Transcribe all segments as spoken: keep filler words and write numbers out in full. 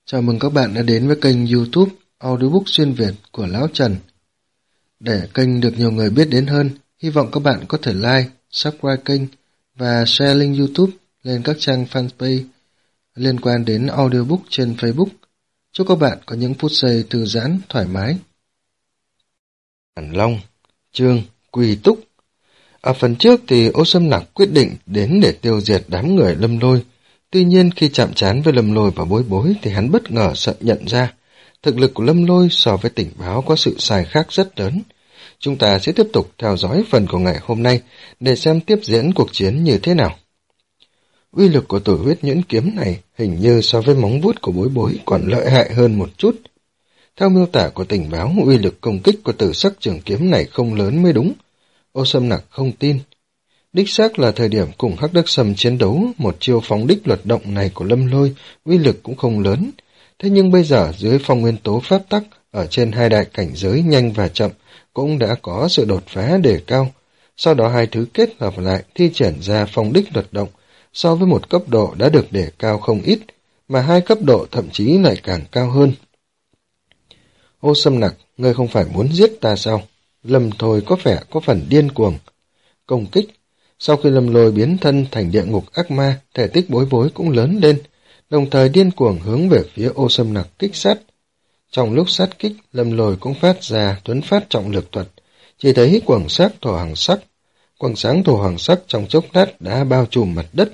Chào mừng các bạn đã đến với kênh YouTube Audiobook xuyên Việt của Lão Trần. Để kênh được nhiều người biết đến hơn, hy vọng các bạn có thể like, subscribe kênh và share link YouTube lên các trang fanpage liên quan đến audiobook trên Facebook. Chúc các bạn có những phút giây thư giãn, thoải mái. Bản Long, chương Quỳ Túc. Ở phần trước thì Ô Sâm Nặc quyết định đến để tiêu diệt đám người Lâm Lôi. Tuy nhiên khi chạm trán với Lâm Lôi và Bối Bối thì hắn bất ngờ sợ nhận ra thực lực của Lâm Lôi so với tình báo có sự sai khác rất lớn. Chúng ta sẽ tiếp tục theo dõi phần của ngày hôm nay để xem tiếp diễn cuộc chiến như thế nào. Uy lực của Tử Huyết Nhuyễn Kiếm này hình như so với móng vuốt của Bối Bối còn lợi hại hơn một chút. Theo miêu tả của tình báo, uy lực công kích của Tử Sắc Trường Kiếm này không lớn mới đúng. Ô Sâm Nặc không tin. Đích xác là thời điểm cùng Hắc Đắc Sâm chiến đấu, một chiêu phóng đích luật động này của Lâm Lôi, uy lực cũng không lớn. Thế nhưng bây giờ dưới phong nguyên tố pháp tắc, ở trên hai đại cảnh giới nhanh và chậm, cũng đã có sự đột phá đề cao. Sau đó hai thứ kết hợp lại thi triển ra phong đích luật động, so với một cấp độ đã được đề cao không ít, mà hai cấp độ thậm chí lại càng cao hơn. Ô Sâm Nặc, ngươi không phải muốn giết ta sao? Lâm Thôi có vẻ có phần điên cuồng. Công kích. Sau khi Lâm Lôi biến thân thành địa ngục ác ma, thể tích Bối Bối cũng lớn lên, đồng thời điên cuồng hướng về phía Ô Sâm Nặc kích sát. Trong lúc sát kích, Lâm Lôi cũng phát ra tuấn phát trọng lực thuật, chỉ thấy quầng sáng thổ hoàng sắc. Quầng sáng thổ hoàng sắc trong chốc lát đã bao trùm mặt đất.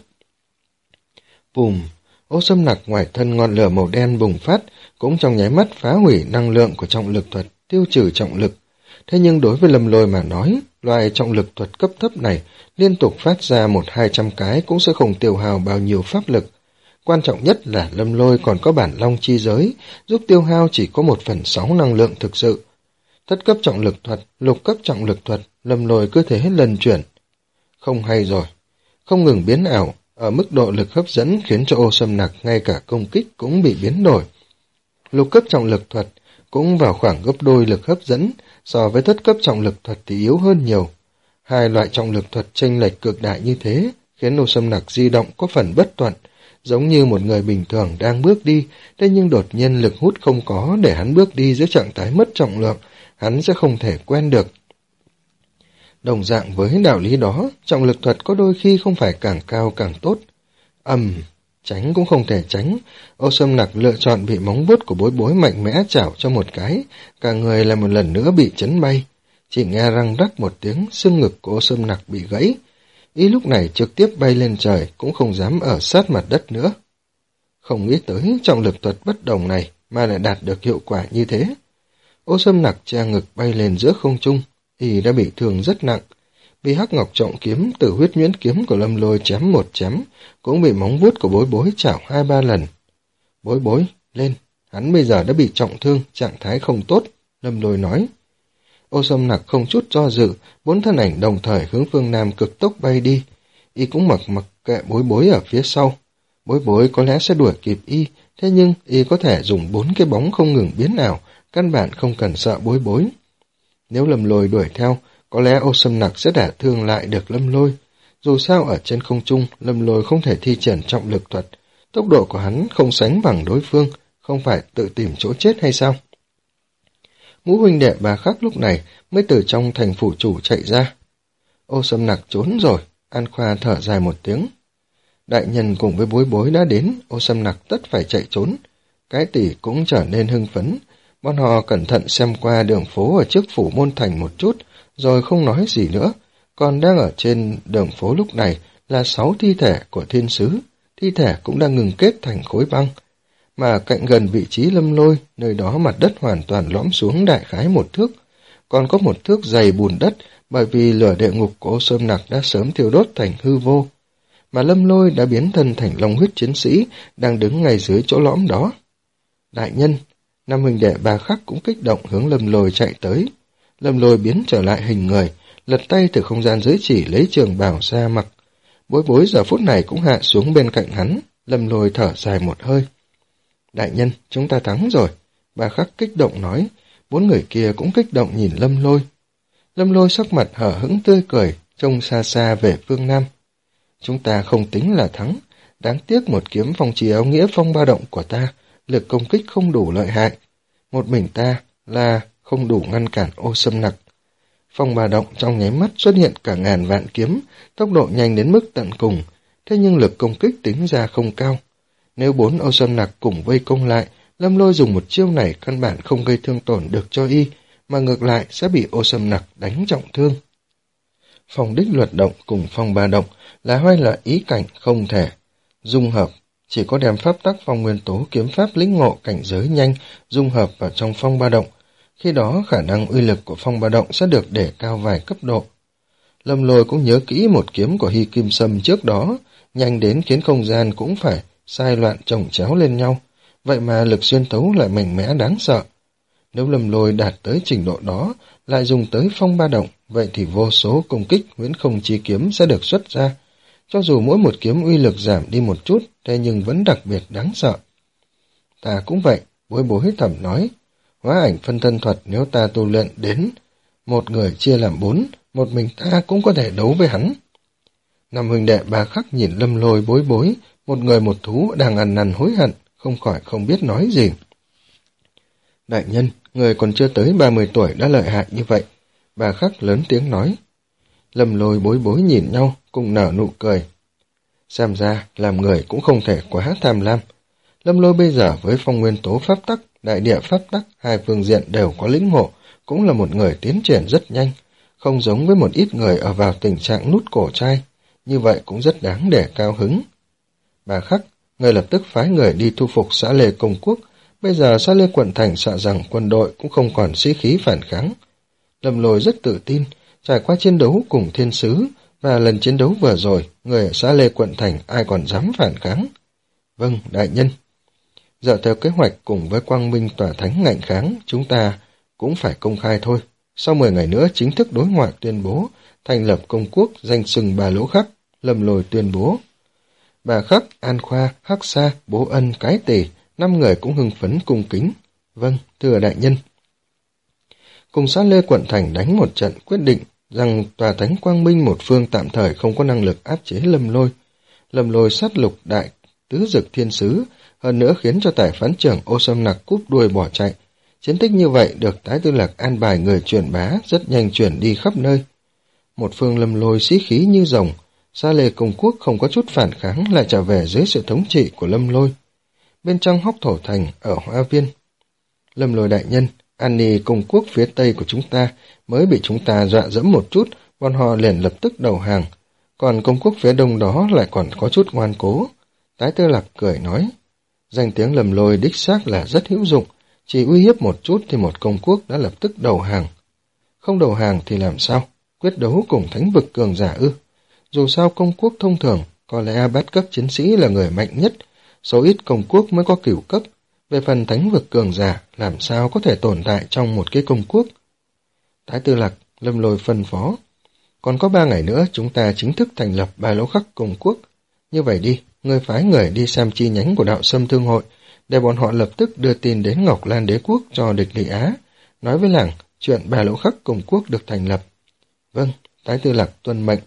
Bùm! Ô Sâm Nặc ngoài thân ngọn lửa màu đen bùng phát, cũng trong nháy mắt phá hủy năng lượng của trọng lực thuật, tiêu trừ trọng lực. Thế nhưng đối với Lâm Lôi mà nói, loại trọng lực thuật cấp thấp này liên tục phát ra một hai trăm cái cũng sẽ không tiêu hao bao nhiêu pháp lực. Quan trọng nhất là Lâm Lôi còn có bản long chi giới, giúp tiêu hao chỉ có một phần sáu năng lượng thực sự. Thất cấp trọng lực thuật, lục cấp trọng lực thuật, Lâm Lôi cứ thế lần chuyển. Không hay rồi. Không ngừng biến ảo, ở mức độ lực hấp dẫn khiến cho Ô Sâm Nặc ngay cả công kích cũng bị biến đổi. Lục cấp trọng lực thuật cũng vào khoảng gấp đôi lực hấp dẫn, so với thất cấp trọng lực thuật thì yếu hơn nhiều. Hai loại trọng lực thuật chênh lệch cực đại như thế, khiến Ô Sâm Nặc di động có phần bất thuận, giống như một người bình thường đang bước đi, thế nhưng đột nhiên lực hút không có để hắn bước đi dưới trạng thái mất trọng lượng, hắn sẽ không thể quen được. Đồng dạng với đạo lý đó, trọng lực thuật có đôi khi không phải càng cao càng tốt. Ầm, tránh cũng không thể tránh. Ô Sâm Nặc lựa chọn bị móng vuốt của Bối Bối mạnh mẽ chảo cho một cái, cả người là một lần nữa bị chấn bay. Chỉ nghe răng rắc một tiếng, xương ngực của Ô Sâm Nặc bị gãy. Y lúc này trực tiếp bay lên trời, cũng không dám ở sát mặt đất nữa. Không nghĩ tới trọng lực thuật bất đồng này mà lại đạt được hiệu quả như thế. Ô Sâm Nặc che ngực bay lên giữa không trung, Y đã bị thương rất nặng. Bị Hắc Ngọc Trọng Kiếm, Tử Huyết Nhuyễn Kiếm của Lâm Lôi chém một chém, cũng bị móng vuốt của Bối Bối chảo hai ba lần. Bối Bối, lên, hắn bây giờ đã bị trọng thương, trạng thái không tốt, Lâm Lôi nói. Ô Sâm Nặc không chút do dự, bốn thân ảnh đồng thời hướng phương Nam cực tốc bay đi. Y cũng mặc mặc kệ Bối Bối ở phía sau. Bối Bối có lẽ sẽ đuổi kịp Y, thế nhưng Y có thể dùng bốn cái bóng không ngừng biến ảo, căn bản không cần sợ Bối Bối. Nếu Lâm Lôi đuổi theo, có lẽ Ô Sâm Nặc sẽ đả thương lại được Lâm Lôi. Dù sao ở trên không trung, Lâm Lôi không thể thi triển trọng lực thuật. Tốc độ của hắn không sánh bằng đối phương, không phải tự tìm chỗ chết hay sao? Ngũ huynh đệ Bà Khắc lúc này mới từ trong thành phủ chủ chạy ra. Ô Sâm Nặc trốn rồi, An Khoa thở dài một tiếng. Đại nhân cùng với Bối Bối đã đến, Ô Sâm Nặc tất phải chạy trốn. Cái tỷ cũng trở nên hưng phấn. Bọn họ cẩn thận xem qua đường phố ở trước phủ môn thành một chút, rồi không nói gì nữa. Còn đang ở trên đường phố lúc này là sáu thi thể của thiên sứ, thi thể cũng đang ngừng kết thành khối băng. Mà cạnh gần vị trí Lâm Lôi, nơi đó mặt đất hoàn toàn lõm xuống đại khái một thước, còn có một thước dày bùn đất bởi vì lửa địa ngục của Ô Sâm Nặc đã sớm thiêu đốt thành hư vô. Mà Lâm Lôi đã biến thân thành long huyết chiến sĩ, đang đứng ngay dưới chỗ lõm đó. Đại nhân, năm huynh đệ Bà Khắc cũng kích động hướng Lâm Lôi chạy tới. Lâm Lôi biến trở lại hình người, lật tay từ không gian giới chỉ lấy trường bào ra mặc. Bối Bối giờ phút này cũng hạ xuống bên cạnh hắn. Lâm Lôi thở dài một hơi. Đại nhân, chúng ta thắng rồi. Bà Khắc kích động nói. Bốn người kia cũng kích động nhìn Lâm Lôi. Lâm Lôi sắc mặt hở hững tươi cười, trông xa xa về phương Nam. Chúng ta không tính là thắng. Đáng tiếc một kiếm phong trì áo nghĩa phong ba động của ta lực công kích không đủ lợi hại. Một mình ta là không đủ ngăn cản Ô Sâm Nặc. Phong Ba Động trong nháy mắt xuất hiện cả ngàn vạn kiếm, tốc độ nhanh đến mức tận cùng, thế nhưng lực công kích tính ra không cao. Nếu bốn Ô Sâm Nặc cùng vây công lại, Lâm Lôi dùng một chiêu này căn bản không gây thương tổn được cho y, mà ngược lại sẽ bị Ô Sâm Nặc đánh trọng thương. Phong Đích Luật Động cùng Phong Ba Động là hai loại ý cảnh không thể dung hợp, chỉ có đem pháp tắc phong nguyên tố kiếm pháp lĩnh ngộ cảnh giới nhanh dung hợp vào trong Phong Ba Động, khi đó khả năng uy lực của Phong Ba Động sẽ được để cao vài cấp độ. Lâm Lôi cũng nhớ kỹ một kiếm của Hy Kim Sâm trước đó, nhanh đến khiến không gian cũng phải sai loạn chồng chéo lên nhau, vậy mà lực xuyên tấu lại mạnh mẽ đáng sợ. Nếu Lâm Lôi đạt tới trình độ đó, lại dùng tới Phong Ba Động, vậy thì vô số công kích huyễn không chi kiếm sẽ được xuất ra. Cho dù mỗi một kiếm uy lực giảm đi một chút, thế nhưng vẫn đặc biệt đáng sợ. Ta cũng vậy, Bối Bối thầm nói, hóa ảnh phân thân thuật nếu ta tu luyện đến một người chia làm bốn, một mình ta cũng có thể đấu với hắn. Năm huynh đệ Ba Khắc nhìn Lâm Lôi Bối Bối, một người một thú đang ăn năn hối hận, không khỏi không biết nói gì. Đại nhân, người còn chưa tới ba mươi tuổi đã lợi hại như vậy. Ba Khắc lớn tiếng nói. Lâm Lôi Bối Bối nhìn nhau, cùng nở nụ cười. Xem ra, làm người cũng không thể quá tham lam. Lâm Lôi bây giờ với phong nguyên tố pháp tắc, đại địa pháp tắc, hai phương diện đều có lĩnh ngộ, cũng là một người tiến triển rất nhanh, không giống với một ít người ở vào tình trạng nút cổ trai, như vậy cũng rất đáng để cao hứng. Bà Khắc, người lập tức phái người đi thu phục xã Lê Công Quốc, bây giờ xã Lê Quận Thành sợ rằng quân đội cũng không còn sĩ khí phản kháng. Lâm Lôi rất tự tin, trải qua chiến đấu cùng thiên sứ, và lần chiến đấu vừa rồi, người ở xã Lê Quận Thành ai còn dám phản kháng. Vâng, đại nhân. Dựa theo kế hoạch cùng với Quang Minh Tòa Thánh ngạnh kháng, chúng ta cũng phải công khai thôi. Sau mười ngày nữa chính thức đối ngoại tuyên bố, thành lập công quốc danh xưng Ba Lỗ Khắc, Lâm Lôi tuyên bố. Bà Khắc, An Khoa, Hắc Sa, Bố Ân, Cái Tỳ, năm người cũng hưng phấn cung kính. Vâng, thưa đại nhân. Cùng xã Lê Quận Thành đánh một trận quyết định rằng Tòa Thánh Quang Minh một phương tạm thời không có năng lực áp chế Lâm Lôi. Lâm Lôi sát lục đại tứ dực thiên sứ, hơn nữa khiến cho tài phán trưởng Ô Sâm Nặc cúp đuôi bỏ chạy. Chiến tích như vậy được Tái Tư Lạc an bài người truyền bá rất nhanh chuyển đi khắp nơi. Một phương Lâm Lôi sĩ khí như rồng, Sa Lê Công Quốc không có chút phản kháng lại trở về dưới sự thống trị của Lâm Lôi. Bên trong Hóc Thổ Thành ở Hoa Viên, Lâm Lôi đại nhân, An Ni Công Quốc phía tây của chúng ta mới bị chúng ta dọa dẫm một chút, bọn họ liền lập tức đầu hàng, còn công quốc phía đông đó lại còn có chút ngoan cố. Tái Tư Lạc cười nói, danh tiếng Lâm Lôi đích xác là rất hữu dụng, chỉ uy hiếp một chút thì một công quốc đã lập tức đầu hàng. Không đầu hàng thì làm sao? Quyết đấu cùng thánh vực cường giả ư? Dù sao công quốc thông thường, có lẽ bát cấp chiến sĩ là người mạnh nhất, số ít công quốc mới có cửu cấp. Về phần thánh vực cường giả, làm sao có thể tồn tại trong một cái công quốc? Thái Tư Lạc, Lâm Lôi phân phó. Còn có ba ngày nữa chúng ta chính thức thành lập Ba Lỗ Khắc công quốc. Như vậy đi, người phái người đi xem chi nhánh của đạo Sâm Thương Hội, để bọn họ lập tức đưa tin đến Ngọc Lan Đế Quốc cho địch Lị Á, nói với làng chuyện Ba Lỗ Khắc công quốc được thành lập. Vâng, Thái Tư Lạc tuân mệnh.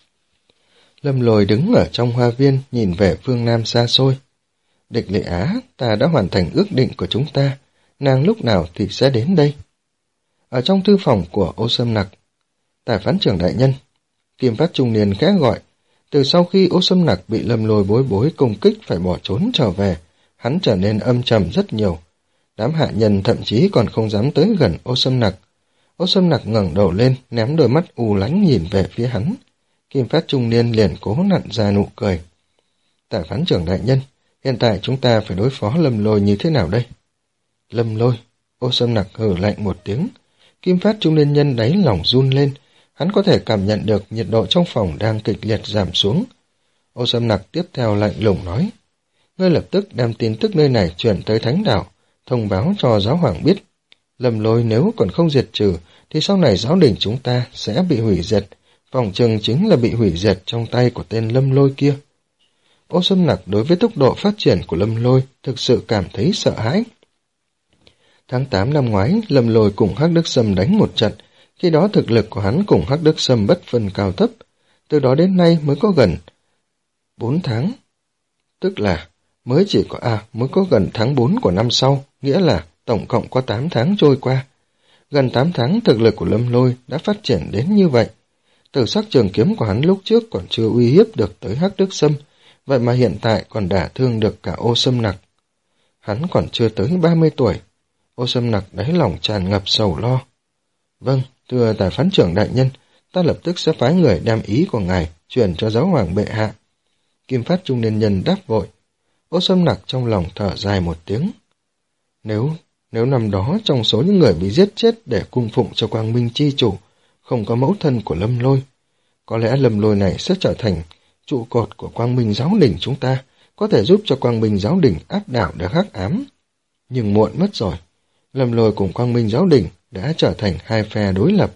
Lâm Lôi đứng ở trong hoa viên nhìn về phương Nam xa xôi. Địch Lị Á, ta đã hoàn thành ước định của chúng ta, nàng lúc nào thì sẽ đến đây? Ở trong thư phòng của Ô Sâm Nặc, tài phán trưởng đại nhân, Kim Phát trung niên khẽ gọi. Từ sau khi Ô Sâm Nặc bị Lâm Lôi bối bối công kích phải bỏ trốn trở về, hắn trở nên âm trầm rất nhiều. Đám hạ nhân thậm chí còn không dám tới gần Ô Sâm Nặc. Ô Sâm Nặc ngẩng đầu lên, ném đôi mắt u lánh nhìn về phía hắn. Kim Phát trung niên liền cố nặn ra nụ cười. Tài phán trưởng đại nhân, hiện tại chúng ta phải đối phó Lâm Lôi như thế nào đây? Lâm Lôi, Ô Sâm Nặc hừ lạnh một tiếng. Kim Phát trung niên nhân đáy lòng run lên, hắn có thể cảm nhận được nhiệt độ trong phòng đang kịch liệt giảm xuống. Ô Sâm Nặc tiếp theo lạnh lùng nói, ngươi lập tức đem tin tức nơi này chuyển tới Thánh Đảo, thông báo cho giáo hoàng biết. Lâm Lôi nếu còn không diệt trừ, thì sau này giáo đình chúng ta sẽ bị hủy diệt, phòng chừng chính là bị hủy diệt trong tay của tên Lâm Lôi kia. Ô Sâm Nặc đối với tốc độ phát triển của Lâm Lôi thực sự cảm thấy sợ hãi. Tháng tám năm ngoái, Lâm Lôi cùng Hắc Đức Sâm đánh một trận, khi đó thực lực của hắn cùng Hắc Đức Sâm bất phân cao thấp, từ đó đến nay mới có gần bốn tháng. Tức là Mới chỉ có, à, mới có gần tháng bốn của năm sau, nghĩa là tổng cộng có tám tháng trôi qua. Gần tám tháng thực lực của Lâm Lôi đã phát triển đến như vậy. Tử sắc trường kiếm của hắn lúc trước còn chưa uy hiếp được tới Hắc Đức Sâm, vậy mà hiện tại còn đả thương được cả Ô Sâm Nặc. Hắn còn chưa tới ba mươi tuổi. Ô Sâm Nặc đáy lòng tràn ngập sầu lo. Vâng, thưa tài phán trưởng đại nhân, ta lập tức sẽ phái người đem ý của ngài truyền cho giáo hoàng bệ hạ. Kim Phát trung niên nhân đáp vội. Ô Sâm Nặc trong lòng thở dài một tiếng. Nếu, nếu năm đó trong số những người bị giết chết để cung phụng cho Quang Minh chi chủ, không có mẫu thân của Lâm Lôi, có lẽ Lâm Lôi này sẽ trở thành trụ cột của Quang Minh giáo đình chúng ta, có thể giúp cho Quang Minh giáo đình áp đảo được Hắc Ám. Nhưng muộn mất rồi, Lâm Lôi cùng Quang Minh giáo đình đã trở thành hai phe đối lập.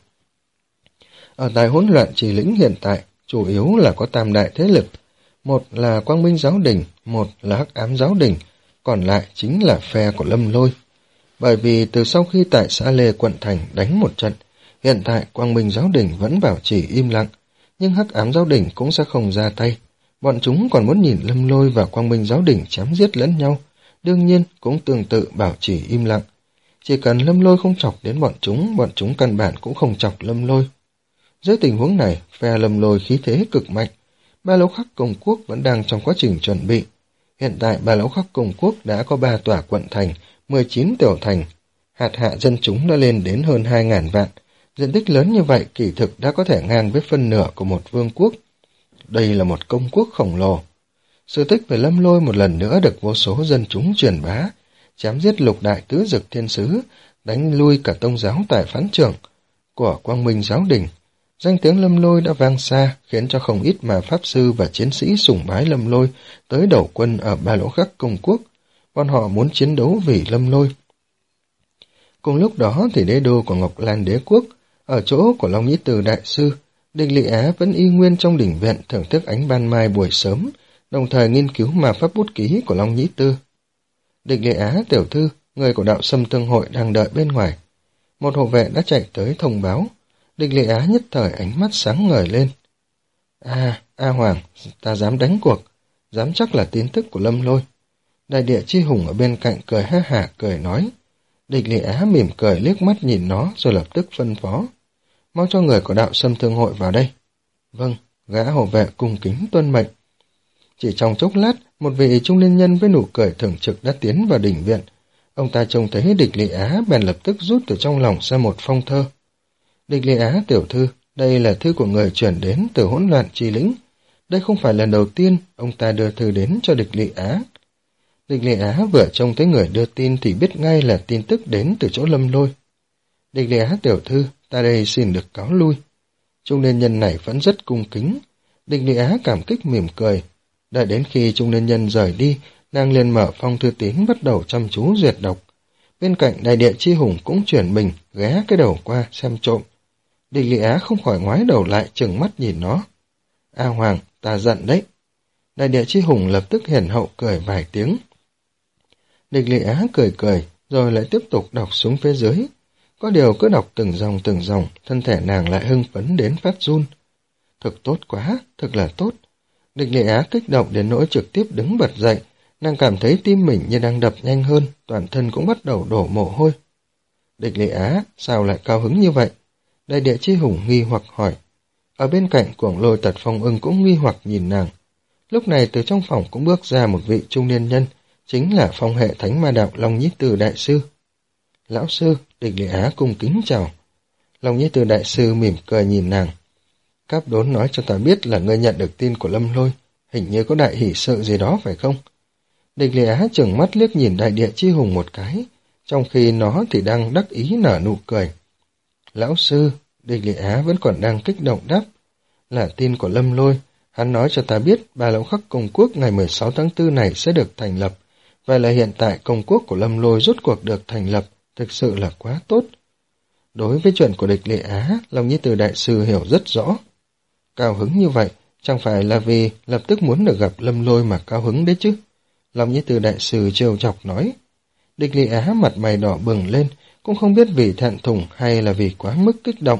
Ở tại hỗn loạn trì lĩnh hiện tại, chủ yếu là có tam đại thế lực, một là Quang Minh giáo đình, một là Hắc Ám giáo đình, còn lại chính là phe của Lâm Lôi. Bởi vì từ sau khi tại xã Lê quận thành đánh một trận, hiện tại Quang Minh giáo đình vẫn bảo trì im lặng, nhưng Hắc Ám giáo đình cũng sẽ không ra tay. Bọn chúng còn muốn nhìn Lâm Lôi và Quang Minh giáo đình chém giết lẫn nhau, đương nhiên cũng tương tự bảo trì im lặng. Chỉ cần Lâm Lôi không chọc đến bọn chúng, bọn chúng căn bản cũng không chọc Lâm Lôi. Dưới tình huống này, phe Lâm Lôi khí thế cực mạnh. Ba Lỗ Khắc Công Quốc vẫn đang trong quá trình chuẩn bị. Hiện tại Ba Lỗ Khắc Công Quốc đã có ba tòa quận thành, mười chín tiểu thành. Hạt hạ dân chúng đã lên đến hơn hai ngàn vạn. Diện tích lớn như vậy kỳ thực đã có thể ngang với phân nửa của một vương quốc. Đây là một công quốc khổng lồ. Sự tích về Lâm Lôi một lần nữa được vô số dân chúng truyền bá, chém giết lục đại tứ dực thiên sứ, đánh lui cả tông giáo tài phán trưởng của Quang Minh giáo đình. Danh tiếng Lâm Lôi đã vang xa, khiến cho không ít mà pháp sư và chiến sĩ sùng bái Lâm Lôi tới đầu quân ở Ba Lỗ Khắc Công Quốc. Bọn họ muốn chiến đấu vì Lâm Lôi. Cùng lúc đó thì đế đô của Ngọc Lan đế quốc, ở chỗ của Long Nhĩ Từ đại sư, Địch Lị Á vẫn y nguyên trong đình viện thưởng thức ánh ban mai buổi sớm, đồng thời nghiên cứu mà pháp bút ký của Long Nhĩ Tư. Địch Lị Á tiểu thư, người của đạo Sâm Tương Hội đang đợi bên ngoài. Một hộ vệ đã chạy tới thông báo. Địch Lị Á nhất thời ánh mắt sáng ngời lên. À, A Hoàng, ta dám đánh cuộc, dám chắc là tin tức của Lâm Lôi. Đại địa chi hùng ở bên cạnh cười ha hả cười nói. Địch Lị Á mỉm cười liếc mắt nhìn nó rồi lập tức phân phó. Mau cho người của đạo Sâm Thương Hội vào đây. Vâng, gã hộ vệ cung kính tuân mệnh. Chỉ trong chốc lát, một vị trung niên nhân với nụ cười thường trực đã tiến vào đình viện. Ông ta trông thấy Địch Lị Á bèn lập tức rút từ trong lòng ra một phong thơ. Địch Lị Á tiểu thư, đây là thư của người chuyển đến từ hỗn loạn chi lĩnh. Đây không phải lần đầu tiên ông ta đưa thư đến cho Địch Lị Á. Địch Lị Á vừa trông thấy người đưa tin thì biết ngay là tin tức đến từ chỗ Lâm Lôi. Địch Lị Á tiểu thư, ta đây xin được cáo lui. Trung niên nhân này vẫn rất cung kính. Địch Lị Á cảm kích mỉm cười. Đợi đến khi trung niên nhân rời đi, nàng liền mở phong thư tín bắt đầu chăm chú duyệt đọc. Bên cạnh đại địa chi hùng cũng chuyển mình, ghé cái đầu qua xem trộm. Địch Lị Á không khỏi ngoái đầu lại trừng mắt nhìn nó. A Hoàng, ta giận đấy. Đại địa chi hùng lập tức hiển hậu cười vài tiếng. Địch Lị Á cười cười, rồi lại tiếp tục đọc xuống phía dưới. Có điều cứ đọc từng dòng từng dòng, thân thể nàng lại hưng phấn đến phát run. Thực tốt quá, thực là tốt. Địch Lị Á kích động đến nỗi trực tiếp đứng bật dậy, nàng cảm thấy tim mình như đang đập nhanh hơn, toàn thân cũng bắt đầu đổ mồ hôi. Địch Lị Á, sao lại cao hứng như vậy? Đại địa chi hùng nghi hoặc hỏi. Ở bên cạnh Cuồng Lôi Tật Phong Ưng cũng nghi hoặc nhìn nàng. Lúc này từ trong phòng cũng bước ra một vị trung niên nhân, chính là phong hệ thánh ma đạo Long Nhĩ Từ đại sư. Lão sư, Địch Lị Á cung kính chào. Long Nhĩ Từ đại sư mỉm cười nhìn nàng. Cáp Đốn nói cho ta biết là ngươi nhận được tin của Lâm Lôi, hình như có đại hỷ sự gì đó phải không? Địch Lị Á trừng mắt liếc nhìn đại địa chi hùng một cái, trong khi nó thì đang đắc ý nở nụ cười. Lão sư, Địch Lị Á vẫn còn đang kích động đáp. Là tin của Lâm Lôi, hắn nói cho ta biết Ba Lỗ Khắc Công Quốc ngày mười sáu tháng tư này sẽ được thành lập. Vậy là hiện tại công quốc của Lâm Lôi rốt cuộc được thành lập, thực sự là quá tốt. Đối với chuyện của Địch Lị Á, Long Nhĩ Từ đại sư hiểu rất rõ. Cao hứng như vậy, chẳng phải là vì lập tức muốn được gặp Lâm Lôi mà cao hứng đấy chứ? Long Nhĩ Từ đại sư trêu chọc nói. Địch Lị Á mặt mày đỏ bừng lên, cũng không biết vì thẹn thùng hay là vì quá mức kích động.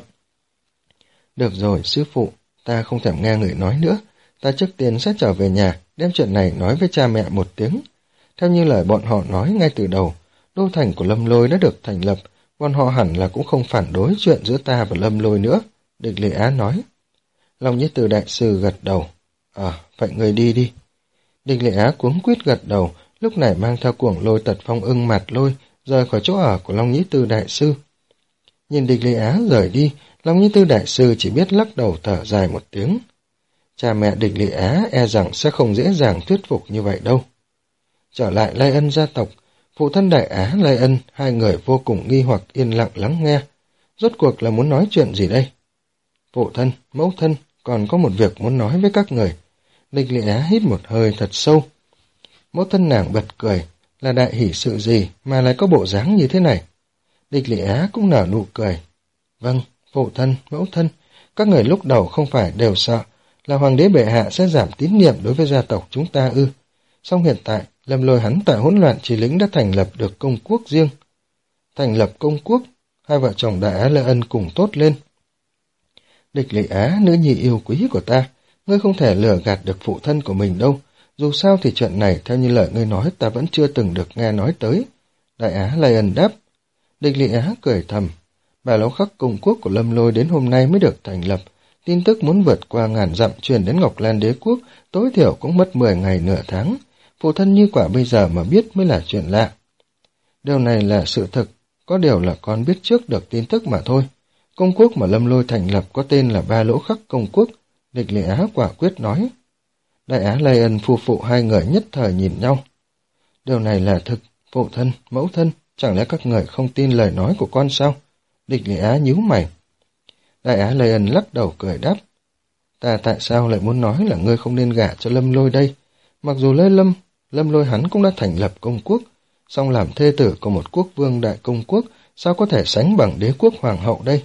Được rồi, sư phụ, ta không thèm nghe người nói nữa. Ta trước tiên sẽ trở về nhà, đem chuyện này nói với cha mẹ một tiếng. Theo như lời bọn họ nói ngay từ đầu, đô thành của Lâm Lôi đã được thành lập, bọn họ hẳn là cũng không phản đối chuyện giữa ta và Lâm Lôi nữa, Địch Lệ Á nói. Long Nhĩ Từ đại sư gật đầu. Ờ, à, vậy người đi đi. Địch Lệ Á cuống quýt gật đầu, lúc này mang theo cuồng lôi tật phong ưng Mạt Lôi, rời khỏi chỗ ở của Long Nhĩ Tư đại sư. Nhìn Địch Lệ Á rời đi, Long Nhĩ Tư đại sư chỉ biết lắc đầu thở dài một tiếng. Cha mẹ Địch Lệ Á e rằng sẽ không dễ dàng thuyết phục như vậy đâu. Trở lại Lai Ân gia tộc, phụ thân Đại Á, Lai Ân, hai người vô cùng nghi hoặc yên lặng lắng nghe. Rốt cuộc là muốn nói chuyện gì đây? Phụ thân, mẫu thân, còn có một việc muốn nói với các người. Địch Lệ Á hít một hơi thật sâu. Mẫu thân nàng bật cười, là đại hỷ sự gì mà lại có bộ dáng như thế này? Địch Lệ Á cũng nở nụ cười. Vâng, phụ thân, mẫu thân, các người lúc đầu không phải đều sợ là hoàng đế bệ hạ sẽ giảm tín nhiệm đối với gia tộc chúng ta ư? Song hiện tại, Lâm Lôi hắn tại hỗn loạn chỉ lĩnh đã thành lập được công quốc riêng. Thành lập công quốc, hai vợ chồng Đại Á Lai Ân cùng tốt lên. Địch Lệ Á, nữ nhi yêu quý của ta, ngươi không thể lừa gạt được phụ thân của mình đâu. Dù sao thì chuyện này theo như lời ngươi nói ta vẫn chưa từng được nghe nói tới. Đại Á Lai Ân đáp. Địch Lệ Á cười thầm. Bà Lão Khắc công quốc của Lâm Lôi đến hôm nay mới được thành lập. Tin tức muốn vượt qua ngàn dặm truyền đến Ngọc Lan đế quốc, tối thiểu cũng mất mười ngày nửa tháng. Phụ thân như quả bây giờ mà biết mới là chuyện lạ. Điều này là sự thực, có điều là con biết trước được tin tức mà thôi. Công quốc mà Lâm Lôi thành lập có tên là Ba Lỗ Khắc công quốc, Địch Lệ Á quả quyết nói. Đại Á Lai Ân phu phụ hai người nhất thời nhìn nhau. Điều này là thực, phụ thân, mẫu thân, chẳng lẽ các người không tin lời nói của con sao? Địch Lệ Á nhíu mày. Đại Á Lai Ân lắc đầu cười đáp. Ta tại sao lại muốn nói là ngươi không nên gả cho Lâm Lôi đây? Mặc dù Lê Lâm, Lâm Lôi hắn cũng đã thành lập công quốc, song làm thê tử của một quốc vương đại công quốc, sao có thể sánh bằng đế quốc hoàng hậu đây?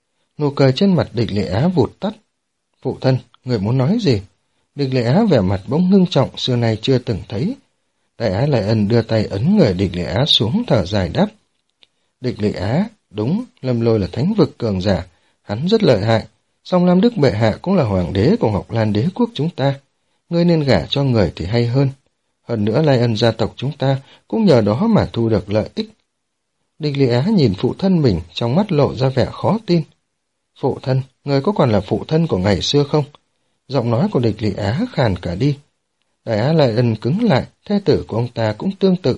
Nụ cười trên mặt Địch Lệ Á vụt tắt. Phụ thân, người muốn nói gì? Địch Lệ Á vẻ mặt bỗng ngưng trọng xưa nay chưa từng thấy. Đại Á Lai Ân đưa tay ấn người Địch Lệ Á xuống thở dài đáp. Địch Lệ Á, đúng, Lâm Lôi là thánh vực cường giả, hắn rất lợi hại, song Lam Đức bệ hạ cũng là hoàng đế của Ngọc Lan đế quốc chúng ta. Ngươi nên gả cho người thì hay hơn. Hơn nữa Lai Ân gia tộc chúng ta cũng nhờ đó mà thu được lợi ích. Địch Lệ Á nhìn phụ thân mình, trong mắt lộ ra vẻ khó tin. Phụ thân, người có còn là phụ thân của ngày xưa không? Giọng nói của Địch Lệ Á khàn cả đi. Đại Á Lai Ân cứng lại, thê tử của ông ta cũng tương tự.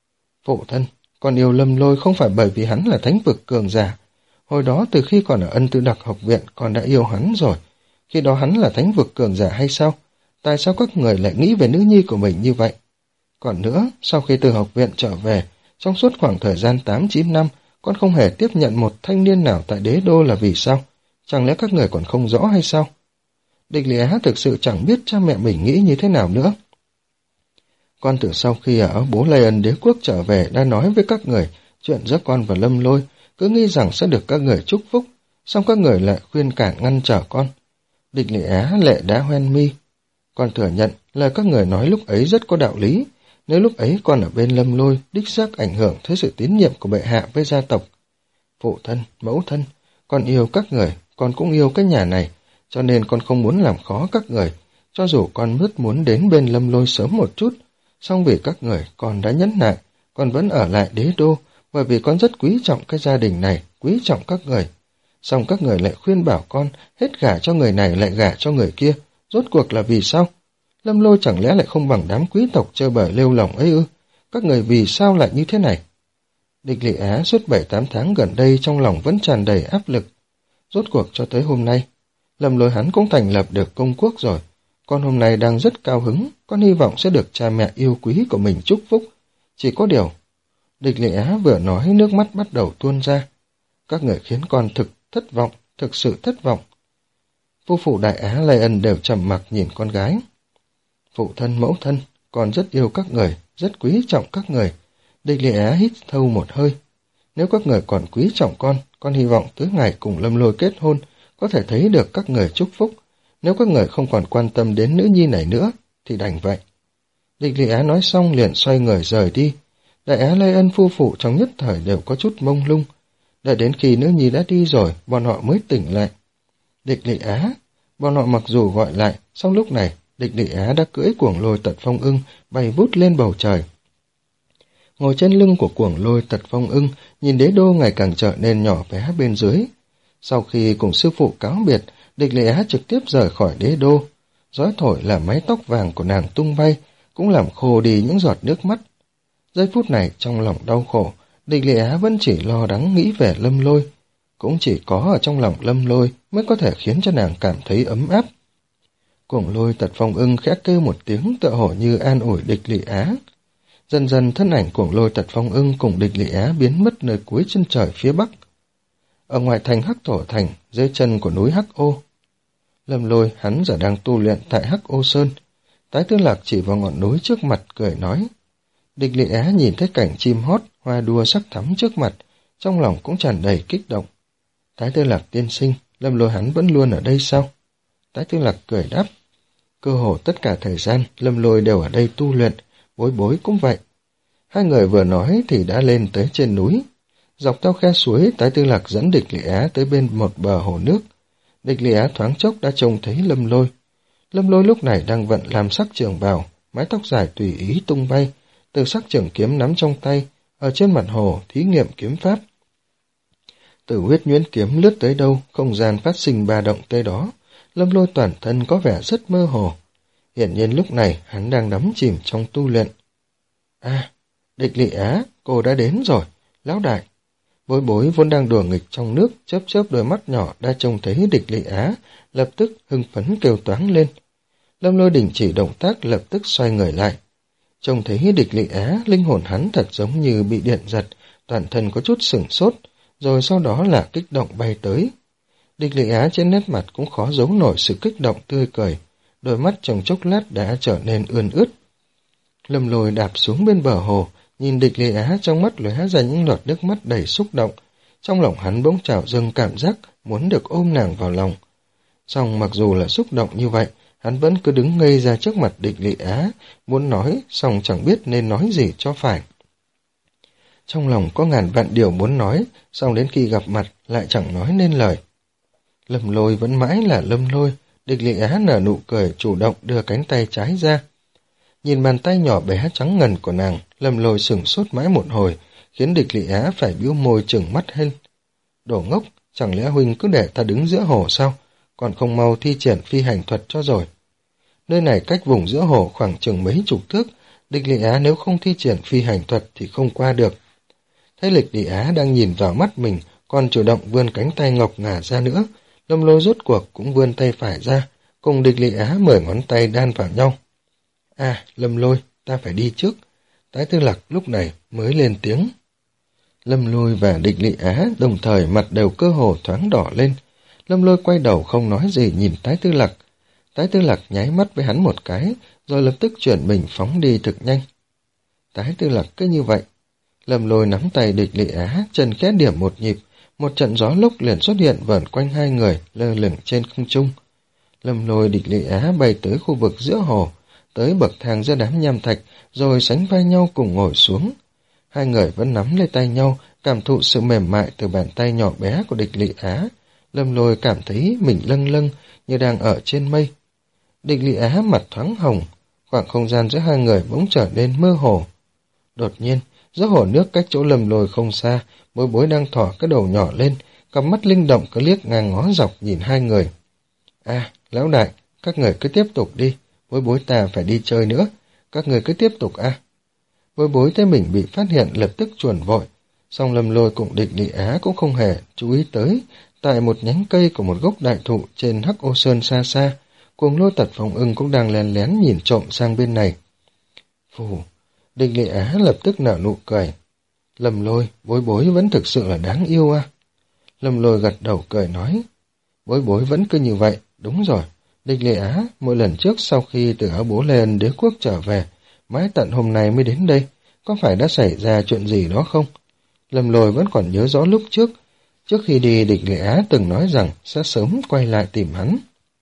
Phụ thân, con yêu Lâm Lôi không phải bởi vì hắn là thánh vực cường giả. Hồi đó từ khi còn ở Ân Tư Đặc học viện con đã yêu hắn rồi. Khi đó hắn là thánh vực cường giả hay sao? Tại sao các người lại nghĩ về nữ nhi của mình như vậy? Còn nữa, sau khi từ học viện trở về, trong suốt khoảng thời gian tám chín năm, con không hề tiếp nhận một thanh niên nào tại đế đô là vì sao? Chẳng lẽ các người còn không rõ hay sao? Địch Lệ Á thực sự chẳng biết cha mẹ mình nghĩ như thế nào nữa. Con từ sau khi ở bố Lai Ân đế quốc trở về đã nói với các người chuyện giữa con và Lâm Lôi, cứ nghĩ rằng sẽ được các người chúc phúc, song các người lại khuyên cản ngăn trở con. Địch Lệ Á lệ đá hoen mi. Con thừa nhận lời các người nói lúc ấy rất có đạo lý. Nếu lúc ấy con ở bên Lâm Lôi, đích xác ảnh hưởng tới sự tín nhiệm của bệ hạ với gia tộc. Phụ thân, mẫu thân, con yêu các người, con cũng yêu cái nhà này, cho nên con không muốn làm khó các người, cho dù con rất muốn đến bên Lâm Lôi sớm một chút, song vì các người con đã nhẫn nại, con vẫn ở lại đế đô, bởi vì con rất quý trọng cái gia đình này, quý trọng các người. Song các người lại khuyên bảo con hết gả cho người này lại gả cho người kia, rốt cuộc là vì sao? Lâm Lôi chẳng lẽ lại không bằng đám quý tộc chơi bời lêu lỏng ấy ư? Các người vì sao lại như thế này? Địch Lệ Á suốt bảy tám tháng gần đây trong lòng vẫn tràn đầy áp lực. Rốt cuộc cho tới hôm nay, Lâm Lôi hắn cũng thành lập được công quốc rồi. Con hôm nay đang rất cao hứng, con hy vọng sẽ được cha mẹ yêu quý của mình chúc phúc. Chỉ có điều, Địch Lệ Á vừa nói nước mắt bắt đầu tuôn ra. Các người khiến con thực thất vọng, thực sự thất vọng. Phu phụ Đại Á Lai Ân đều trầm mặc nhìn con gái. Phụ thân mẫu thân, con rất yêu các người, rất quý trọng các người. Địch Lệ Á hít thâu một hơi. Nếu các người còn quý trọng con, con hy vọng tới ngày cùng Lâm Lôi kết hôn, có thể thấy được các người chúc phúc. Nếu các người không còn quan tâm đến nữ nhi này nữa, thì đành vậy. Địch Lệ Á nói xong liền xoay người rời đi. Đại Á Lai Ân phu phụ trong nhất thời đều có chút mông lung. Đợi đến khi nữ nhi đã đi rồi, bọn họ mới tỉnh lại. Địch Lệ Á, bọn họ mặc dù gọi lại, song lúc này, Địch Lệ Á đã cưỡi cuồng lôi tật phong ưng, bay vút lên bầu trời. ngồi trên lưng của cuồng lôi Tật Phong Ưng, nhìn đế đô ngày càng trở nên nhỏ bé bên dưới. Sau khi cùng sư phụ cáo biệt, Địch Lệ Á trực tiếp rời khỏi đế đô. Gió thổi làm mái tóc vàng của nàng tung bay, cũng làm khô đi những giọt nước mắt. Giây phút này trong lòng đau khổ, Địch Lệ Á vẫn chỉ lo lắng nghĩ về Lâm Lôi. Cũng chỉ có ở trong lòng Lâm Lôi mới có thể khiến cho nàng cảm thấy ấm áp. Cuồng lôi Tật Phong Ưng khẽ kêu một tiếng tựa hồ như an ủi Địch Lệ Á. Dần dần thân ảnh cuồng lôi Tật Phong Ưng cùng Địch Lệ Á biến mất nơi cuối chân trời phía bắc. Ở ngoài thành Hắc Thổ Thành, dưới chân của núi Hắc Ô, Lâm Lôi hắn giờ đang tu luyện tại Hắc Ô Sơn. Tái Tư Lạc chỉ vào ngọn núi trước mặt cười nói. Địch Lệ Á nhìn thấy cảnh chim hót, hoa đua sắc thắm trước mặt, trong lòng cũng tràn đầy kích động. Tái Tư Lạc tiên sinh, Lâm Lôi hắn vẫn luôn ở đây sao? Tái Tư Lạc cười đáp. Cơ hồ tất cả thời gian, Lâm Lôi đều ở đây tu luyện, Bối Bối cũng vậy. Hai người vừa nói thì đã lên tới trên núi. Dọc theo khe suối, Tái Tư Lạc dẫn Địch Lệ Á tới bên một bờ hồ nước. Địch Lệ Á thoáng chốc đã trông thấy Lâm Lôi. Lâm Lôi lúc này đang vận làm sắc trường bào, mái tóc dài tùy ý tung bay, từ sắc trường kiếm nắm trong tay, ở trên mặt hồ thí nghiệm kiếm pháp. Từ huyết nhuyễn kiếm lướt tới đâu, không gian phát sinh ba động tới đó. Lâm Lôi toàn thân có vẻ rất mơ hồ. Hiển nhiên lúc này hắn đang đắm chìm trong tu luyện. À, Địch Lệ Á, cô đã đến rồi, lão đại. Bối Bối vốn đang đùa nghịch trong nước, chớp chớp đôi mắt nhỏ đã trông thấy Địch Lệ Á, lập tức hưng phấn kêu toáng lên. Lâm Lôi đình chỉ động tác, lập tức xoay người lại. Trông thấy Địch Lệ Á, linh hồn hắn thật giống như bị điện giật, toàn thân có chút sửng sốt, rồi sau đó là kích động bay tới. Địch Lệ Á trên nét mặt cũng khó giấu nổi sự kích động tươi cười, đôi mắt trong chốc lát đã trở nên ươn ướt. Lâm Lôi đạp xuống bên bờ hồ, nhìn Địch Lệ Á trong mắt lóe ra những giọt nước mắt đầy xúc động, trong lòng hắn bỗng trào dâng cảm giác muốn được ôm nàng vào lòng. Song mặc dù là xúc động như vậy, hắn vẫn cứ đứng ngây ra trước mặt Địch Lệ Á, muốn nói, song chẳng biết nên nói gì cho phải. Trong lòng có ngàn vạn điều muốn nói, song đến khi gặp mặt lại chẳng nói nên lời. Lâm Lôi vẫn mãi là Lâm Lôi, Địch Lệ Á nở nụ cười chủ động đưa cánh tay trái ra. Nhìn bàn tay nhỏ bé trắng ngần của nàng, Lâm Lôi sửng sốt mãi một hồi, khiến Địch Lệ Á phải bĩu môi trừng mắt lên. Đồ ngốc, chẳng lẽ huynh cứ để ta đứng giữa hồ sao? Còn không mau thi triển phi hành thuật cho rồi. Nơi này cách vùng giữa hồ khoảng chừng mấy chục thước, Địch Lệ Á nếu không thi triển phi hành thuật thì không qua được. Thấy Địch Lệ Á đang nhìn vào mắt mình, còn chủ động vươn cánh tay ngọc ngà ra nữa, Lâm Lôi rốt cuộc cũng vươn tay phải ra, cùng Địch Lệ Á mười ngón tay đan vào nhau. À, Lâm Lôi, ta phải đi trước. Tái Tư Lạc lúc này mới lên tiếng. Lâm Lôi và Địch Lệ Á đồng thời mặt đều cơ hồ thoáng đỏ lên. Lâm Lôi quay đầu không nói gì nhìn Tái Tư Lạc. Tái Tư Lạc nháy mắt với hắn một cái, rồi lập tức chuyển mình phóng đi thực nhanh. Tái Tư Lạc cứ như vậy. Lâm Lôi nắm tay Địch Lệ Á, chân khẽ điểm một nhịp, một trận gió lốc liền xuất hiện vờn quanh hai người, lơ lửng trên không trung. Lâm Lôi Địch Lệ Á bay tới khu vực giữa hồ, tới bậc thang giữa đám nham thạch, rồi sánh vai nhau cùng ngồi xuống. Hai người vẫn nắm lấy tay nhau, cảm thụ sự mềm mại từ bàn tay nhỏ bé của Địch Lệ Á. Lâm Lôi cảm thấy mình lâng lâng như đang ở trên mây. Địch Lệ Á mặt thoáng hồng, khoảng không gian giữa hai người bỗng trở nên mơ hồ. Đột nhiên, giữa hồ nước cách chỗ Lâm Lôi không xa, Bối Bối đang thỏ cái đầu nhỏ lên, cặp mắt linh động cứ liếc ngang ngó dọc nhìn hai người. À, lão đại, các người cứ tiếp tục đi, Bối Bối ta phải đi chơi nữa, các người cứ tiếp tục à. Bối Bối thấy mình bị phát hiện lập tức chuồn vội, song Lâm Lôi cùng Địch Lệ Á cũng không hề chú ý tới. Tại một nhánh cây của một gốc đại thụ trên Hắc Ô Sơn xa xa, Cuồng Lôi Tật Phong Ưng cũng đang lén lén nhìn trộm sang bên này. Phù, Địch Lệ Á lập tức nở nụ cười. Lâm Lôi, Bối Bối vẫn thực sự là đáng yêu à? Lâm Lôi gật đầu cười nói. Bối Bối vẫn cứ như vậy, đúng rồi. Địch Lệ Á, mỗi lần trước sau khi từ áo bố Lê Ân đế quốc trở về, mãi tận hôm nay mới đến đây, có phải đã xảy ra chuyện gì đó không? Lâm Lôi vẫn còn nhớ rõ lúc trước, trước khi đi Địch Lệ Á từng nói rằng sẽ sớm quay lại tìm hắn.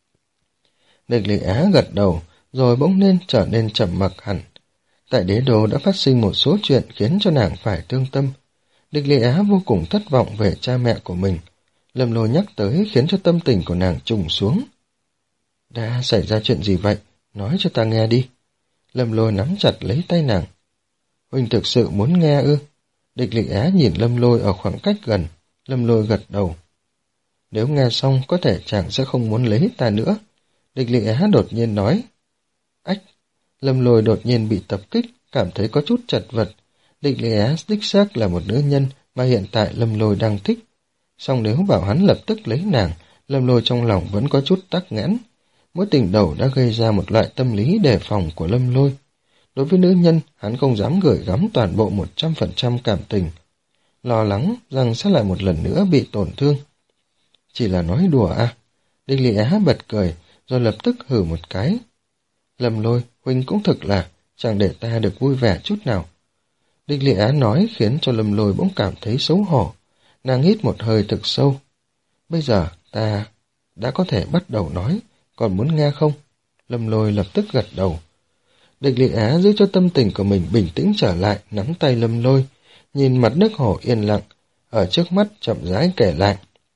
Địch Lệ Á gật đầu, rồi bỗng nên trở nên trầm mặc hẳn. Tại đế đô đã phát sinh một số chuyện khiến cho nàng phải thương tâm. Địch Lệ Á vô cùng thất vọng về cha mẹ của mình. Lâm Lôi nhắc tới khiến cho tâm tình của nàng trùng xuống. Đã xảy ra chuyện gì vậy? Nói cho ta nghe đi. Lâm Lôi nắm chặt lấy tay nàng. Huynh thực sự muốn nghe ư? Địch Lị Á nhìn Lâm Lôi ở khoảng cách gần. Lâm Lôi gật đầu. Nếu nghe xong có thể chàng sẽ không muốn lấy ta nữa. Địch Lị Á đột nhiên nói. Ách! Lâm Lôi đột nhiên bị tập kích, cảm thấy có chút chật vật. Địch Lị Á đích xác là một nữ nhân mà hiện tại Lâm Lôi đang thích. Song nếu bảo hắn lập tức lấy nàng, Lâm Lôi trong lòng vẫn có chút tắc nghẽn. Mối tình đầu đã gây ra một loại tâm lý đề phòng của Lâm Lôi. Đối với nữ nhân, hắn không dám gửi gắm toàn bộ một trăm phần trăm cảm tình. Lo lắng rằng sẽ lại một lần nữa bị tổn thương. Chỉ là nói đùa à? Địch Lị Á bật cười, rồi lập tức hử một cái. Lâm Lôi, huynh cũng thực là, chẳng để ta được vui vẻ chút nào. Địch Lị Á nói khiến cho Lâm Lôi bỗng cảm thấy xấu hổ. Nàng hít một hơi thực sâu. Bây giờ ta đã có thể bắt đầu nói, còn muốn nghe không? Lâm Lôi lập tức gật đầu. Địch Lị Á giữ cho tâm tình của mình bình tĩnh trở lại, nắm tay Lâm Lôi, nhìn mặt nước hồ yên lặng, ở trước mắt chậm rãi kể lại.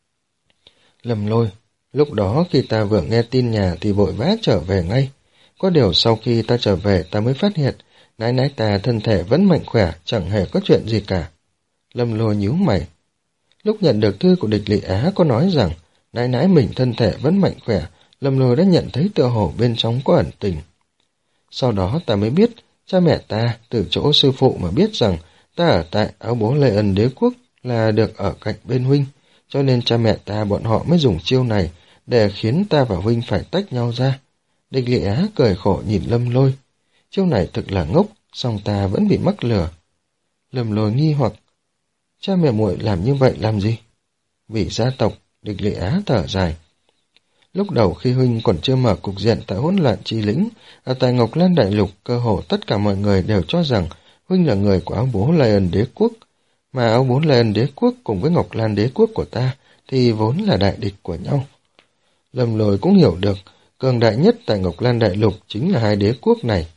Lâm Lôi, lúc đó khi ta vừa nghe tin nhà thì vội vã trở về ngay. Có điều sau khi ta trở về ta mới phát hiện, nãi nãi ta thân thể vẫn mạnh khỏe, chẳng hề có chuyện gì cả. Lâm Lôi nhíu mày. Lúc nhận được thư của Địch Lị Á có nói rằng, nãi nãi mình thân thể vẫn mạnh khỏe, Lâm Lôi đã nhận thấy tựa hồ bên trong có ẩn tình. Sau đó ta mới biết, cha mẹ ta từ chỗ sư phụ mà biết rằng ta ở tại áo bố Lê Ân Đế Quốc là được ở cạnh bên huynh, cho nên cha mẹ ta bọn họ mới dùng chiêu này để khiến ta và huynh phải tách nhau ra. Địch Lị Á cười khổ nhìn Lâm Lôi. Chiêu này thực là ngốc, song ta vẫn bị mắc lừa. Lâm Lôi nghi hoặc, cha mẹ muội làm như vậy làm gì? Vì gia tộc, Địch Lị Á thở dài. Lúc đầu khi huynh còn chưa mở cục diện tại hỗn loạn chi lĩnh, ở tại Ngọc Lan Đại Lục, cơ hồ tất cả mọi người đều cho rằng huynh là người của áo bố Lai Ân Đế Quốc, mà áo bố Lai Ân Đế Quốc cùng với Ngọc Lan Đế Quốc của ta thì vốn là đại địch của nhau. Lâm Lôi cũng hiểu được, cường đại nhất tại Ngọc Lan Đại Lục chính là hai đế quốc này.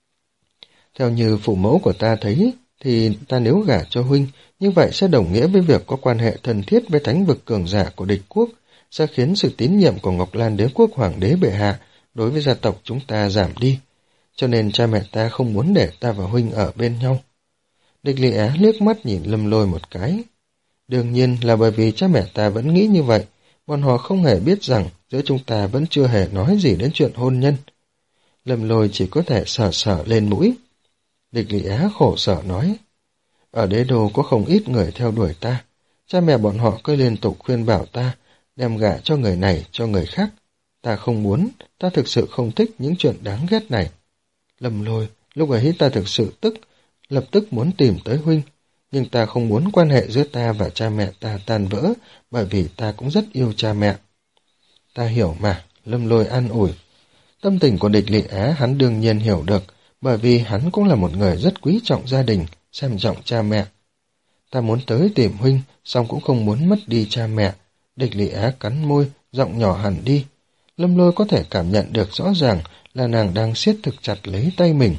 Theo như phụ mẫu của ta thấy, thì ta nếu gả cho huynh, như vậy sẽ đồng nghĩa với việc có quan hệ thân thiết với thánh vực cường giả của địch quốc, sẽ khiến sự tín nhiệm của Ngọc Lan Đế Quốc Hoàng đế bệ hạ đối với gia tộc chúng ta giảm đi. Cho nên cha mẹ ta không muốn để ta và huynh ở bên nhau. Địch Lị Á liếc mắt nhìn Lâm Lôi một cái. Đương nhiên là bởi vì cha mẹ ta vẫn nghĩ như vậy, bọn họ không hề biết rằng giữa chúng ta vẫn chưa hề nói gì đến chuyện hôn nhân. Lâm Lôi chỉ có thể sờ sờ lên mũi. Địch Lị Á khổ sở nói, ở đế đô có không ít người theo đuổi ta, cha mẹ bọn họ cứ liên tục khuyên bảo ta đem gả cho người này cho người khác. Ta không muốn, ta thực sự không thích những chuyện đáng ghét này. Lâm Lôi, lúc ấy ta thực sự tức, lập tức muốn tìm tới huynh, nhưng ta không muốn quan hệ giữa ta và cha mẹ ta tan vỡ, bởi vì ta cũng rất yêu cha mẹ. Ta hiểu mà, Lâm Lôi an ủi. Tâm tình của Địch Lị Á hắn đương nhiên hiểu được, bởi vì hắn cũng là một người rất quý trọng gia đình, xem trọng cha mẹ. Ta muốn tới tìm huynh, song cũng không muốn mất đi cha mẹ. Địch Lị Á cắn môi, giọng nhỏ hẳn đi. Lâm Lôi có thể cảm nhận được rõ ràng là nàng đang siết thực chặt lấy tay mình.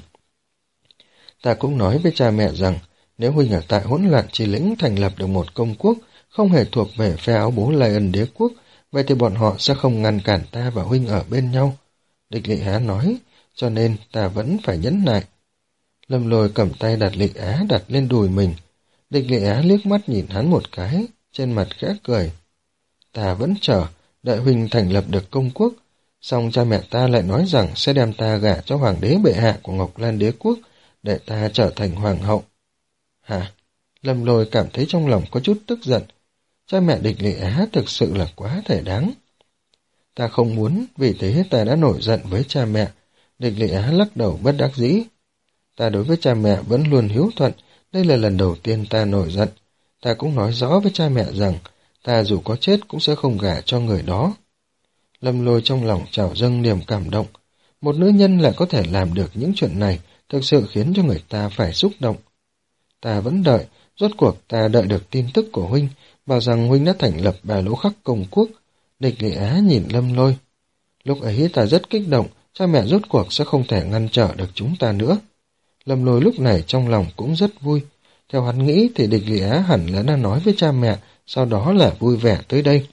Ta cũng nói với cha mẹ rằng, nếu huynh ở tại hỗn loạn chi lĩnh thành lập được một công quốc, không hề thuộc về phe áo bố Lai Ân Đế Quốc, vậy thì bọn họ sẽ không ngăn cản ta và huynh ở bên nhau. Địch Lị Á nói, cho nên ta vẫn phải nhẫn nại. Lâm Lôi cầm tay đặt Lị Á đặt lên đùi mình. Địch Lị Á liếc mắt nhìn hắn một cái, trên mặt khẽ cười. Ta vẫn chờ, đợi huynh thành lập được công quốc, song cha mẹ ta lại nói rằng sẽ đem ta gả cho hoàng đế bệ hạ của Ngọc Lan Đế Quốc, để ta trở thành hoàng hậu. Hả? Lâm Lôi cảm thấy trong lòng có chút tức giận. Cha mẹ Địch Lị Á thực sự là quá thể đáng. Ta không muốn, vì thế ta đã nổi giận với cha mẹ. Địch Lị Á lắc đầu bất đắc dĩ. Ta đối với cha mẹ vẫn luôn hiếu thuận, đây là lần đầu tiên ta nổi giận. Ta cũng nói rõ với cha mẹ rằng, ta dù có chết cũng sẽ không gả cho người đó. Lâm Lôi trong lòng trào dâng niềm cảm động. Một nữ nhân lại có thể làm được những chuyện này, thực sự khiến cho người ta phải xúc động. Ta vẫn đợi, rốt cuộc ta đợi được tin tức của huynh, bảo rằng huynh đã thành lập Bà Lỗ Khắc công quốc. Địch Lị Á nhìn Lâm Lôi. Lúc ấy ta rất kích động, cha mẹ rốt cuộc sẽ không thể ngăn trở được chúng ta nữa. Lâm Lôi lúc này trong lòng cũng rất vui. Theo hắn nghĩ thì Địch Lị Á hẳn là đã nói với cha mẹ, sau đó là vui vẻ tới đây.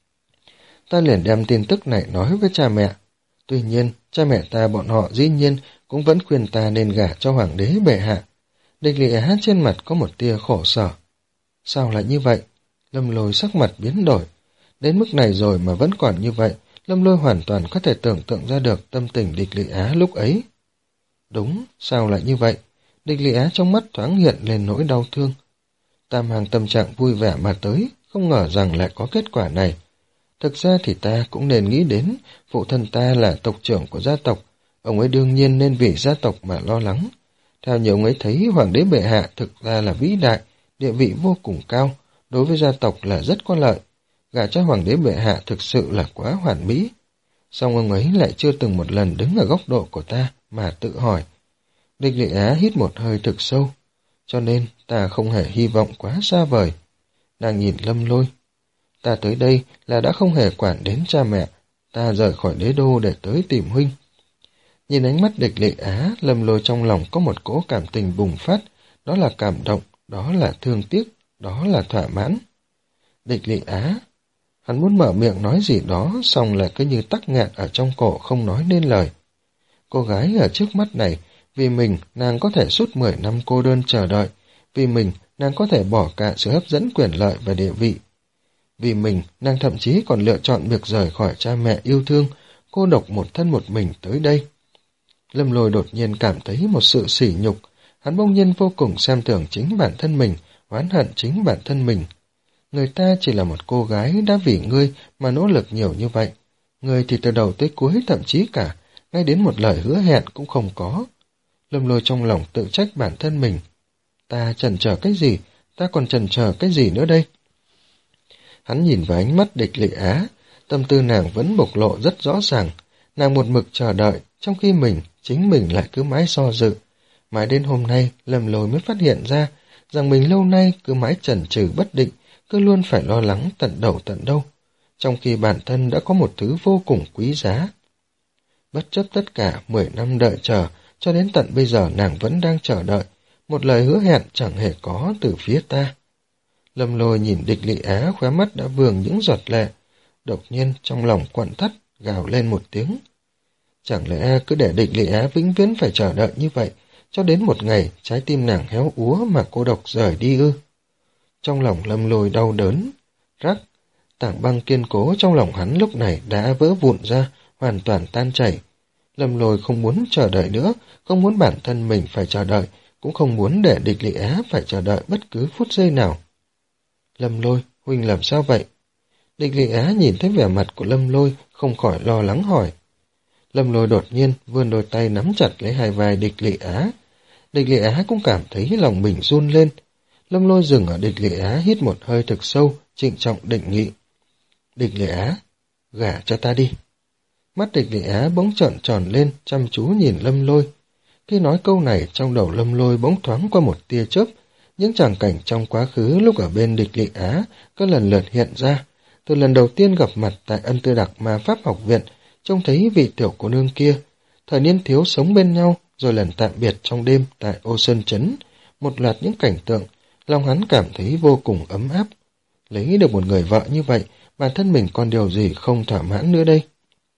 Ta liền đem tin tức này nói với cha mẹ. Tuy nhiên, cha mẹ ta bọn họ dĩ nhiên cũng vẫn khuyên ta nên gả cho hoàng đế bệ hạ. Địch Lị Á trên mặt có một tia khổ sở. Sao lại như vậy? Lâm Lôi sắc mặt biến đổi. Đến mức này rồi mà vẫn còn như vậy, Lâm Lôi hoàn toàn có thể tưởng tượng ra được tâm tình Địch Lị Á lúc ấy. Đúng, sao lại như vậy? Địch Lị Á trong mắt thoáng hiện lên nỗi đau thương. Tam Hàng tâm trạng vui vẻ mà tới, không ngờ rằng lại có kết quả này. Thực ra thì ta cũng nên nghĩ đến, phụ thân ta là tộc trưởng của gia tộc, ông ấy đương nhiên nên vì gia tộc mà lo lắng. Theo như ông ấy thấy hoàng đế bệ hạ thực ra là vĩ đại, địa vị vô cùng cao, đối với gia tộc là rất có lợi. Gả cho hoàng đế bệ hạ thực sự là quá hoàn mỹ. Song ông ấy lại chưa từng một lần đứng ở góc độ của ta mà tự hỏi. Địch Lị Á hít một hơi thực sâu, cho nên ta không hề hy vọng quá xa vời. Nàng nhìn Lâm Lôi. Ta tới đây là đã không hề quản đến cha mẹ, ta rời khỏi đế đô để tới tìm huynh. Nhìn ánh mắt Địch Lị Á, Lâm Lôi trong lòng có một cỗ cảm tình bùng phát, đó là cảm động, đó là thương tiếc, đó là thỏa mãn. Địch Lị Á, hắn muốn mở miệng nói gì đó, xong lại cứ như tắc nghẹn ở trong cổ không nói nên lời. Cô gái ở trước mắt này, vì mình nàng có thể suốt mười năm cô đơn chờ đợi, vì mình nàng có thể bỏ cả sự hấp dẫn quyền lợi và địa vị. Vì mình, nàng thậm chí còn lựa chọn việc rời khỏi cha mẹ yêu thương, cô độc một thân một mình tới đây. Lâm Lôi đột nhiên cảm thấy một sự sỉ nhục, hắn bỗng nhiên vô cùng xem thường chính bản thân mình, oán hận chính bản thân mình. Người ta chỉ là một cô gái đã vì ngươi mà nỗ lực nhiều như vậy. Ngươi thì từ đầu tới cuối thậm chí cả, ngay đến một lời hứa hẹn cũng không có. Lâm Lôi trong lòng tự trách bản thân mình. Ta chần chờ cái gì? Ta còn chần chờ cái gì nữa đây? Hắn nhìn vào ánh mắt Địch Lị Á, tâm tư nàng vẫn bộc lộ rất rõ ràng. Nàng một mực chờ đợi, trong khi mình, chính mình lại cứ mãi do dự. Mãi đến hôm nay, Lâm Lôi mới phát hiện ra rằng mình lâu nay cứ mãi chần chừ bất định, cứ luôn phải lo lắng tận đầu tận đâu, trong khi bản thân đã có một thứ vô cùng quý giá. Bất chấp tất cả mười năm đợi chờ, cho đến tận bây giờ nàng vẫn đang chờ đợi, một lời hứa hẹn chẳng hề có từ phía ta. Lâm Lôi nhìn Địch Lị Á, khóe mắt đã vương những giọt lệ, đột nhiên trong lòng quặn thắt, gào lên một tiếng. Chẳng lẽ cứ để Địch Lị Á vĩnh viễn phải chờ đợi như vậy, cho đến một ngày trái tim nàng héo úa mà cô độc rời đi ư? Trong lòng Lâm Lôi đau đớn, rắc, tảng băng kiên cố trong lòng hắn lúc này đã vỡ vụn ra, hoàn toàn tan chảy. Lâm Lôi không muốn chờ đợi nữa, không muốn bản thân mình phải chờ đợi, cũng không muốn để Địch Lị Á phải chờ đợi bất cứ phút giây nào. Lâm Lôi, huynh làm sao vậy? Địch Lị Á nhìn thấy vẻ mặt của Lâm Lôi, không khỏi lo lắng hỏi. Lâm Lôi đột nhiên vươn đôi tay nắm chặt lấy hai vai Địch Lị Á. Địch Lị Á cũng cảm thấy lòng mình run lên. Lâm Lôi dừng ở Địch Lị Á, hít một hơi thực sâu, trịnh trọng định nghị. Địch Lị Á, gả cho ta đi. Mắt Địch Lị Á bỗng trợn tròn lên, chăm chú nhìn Lâm Lôi. Khi nói câu này, trong đầu Lâm Lôi bỗng thoáng qua một tia chớp. Những tràng cảnh trong quá khứ lúc ở bên Địch Lị Á có lần lượt hiện ra. Từ lần đầu tiên gặp mặt tại Ân Tư Đặc Ma Pháp Học Viện, trông thấy vị tiểu cô nương kia, thời niên thiếu sống bên nhau, rồi lần tạm biệt trong đêm tại Ô Sơn Trấn, một loạt những cảnh tượng, lòng hắn cảm thấy vô cùng ấm áp. Lấy được một người vợ như vậy, bản thân mình còn điều gì không thỏa mãn nữa đây?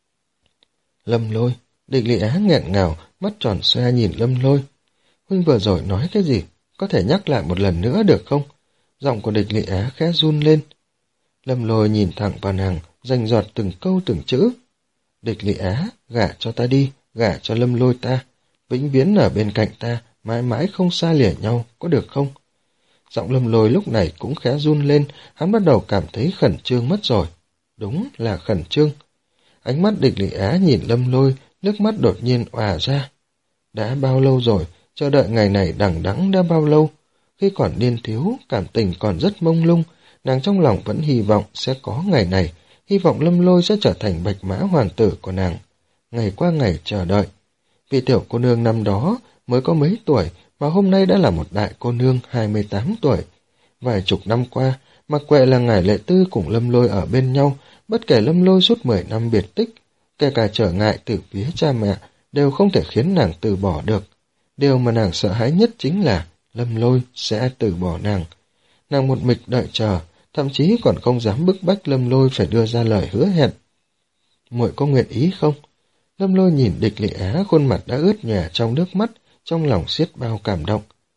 Lâm Lôi, Địch Lị Á nghẹn ngào, mắt tròn xoe nhìn Lâm Lôi. Huynh vừa rồi nói cái gì? Có thể nhắc lại một lần nữa được không? Giọng của Địch Lị Á khẽ run lên. Lâm Lôi nhìn thẳng vào nàng, rành rọt từng câu từng chữ. Địch Lị Á, gả cho ta đi, gả cho Lâm Lôi ta, vĩnh viễn ở bên cạnh ta, mãi mãi không xa lìa nhau, có được không? Giọng Lâm Lôi lúc này cũng khẽ run lên, hắn bắt đầu cảm thấy khẩn trương mất rồi. Đúng là khẩn trương. Ánh mắt Địch Lị Á nhìn Lâm Lôi, nước mắt đột nhiên òa ra. Đã bao lâu rồi, chờ đợi ngày này đằng đẵng đã bao lâu? Khi còn niên thiếu, cảm tình còn rất mông lung, nàng trong lòng vẫn hy vọng sẽ có ngày này, hy vọng Lâm Lôi sẽ trở thành bạch mã hoàng tử của nàng. Ngày qua ngày chờ đợi. Vị tiểu cô nương năm đó mới có mấy tuổi mà hôm nay đã là một đại cô nương hai mươi tám tuổi. Vài chục năm qua, mặc kệ là Ngải Lệ Tư cùng Lâm Lôi ở bên nhau, bất kể Lâm Lôi suốt mười năm biệt tích, kể cả trở ngại từ phía cha mẹ, đều không thể khiến nàng từ bỏ được. Điều mà nàng sợ hãi nhất chính là Lâm Lôi sẽ từ bỏ nàng. Nàng một mịch đợi chờ, thậm chí còn không dám bức bách Lâm Lôi phải đưa ra lời hứa hẹn. Muội có nguyện ý không? Lâm Lôi nhìn Địch Lị Á, khuôn mặt đã ướt nhòe trong nước mắt, trong lòng xiết bao cảm động.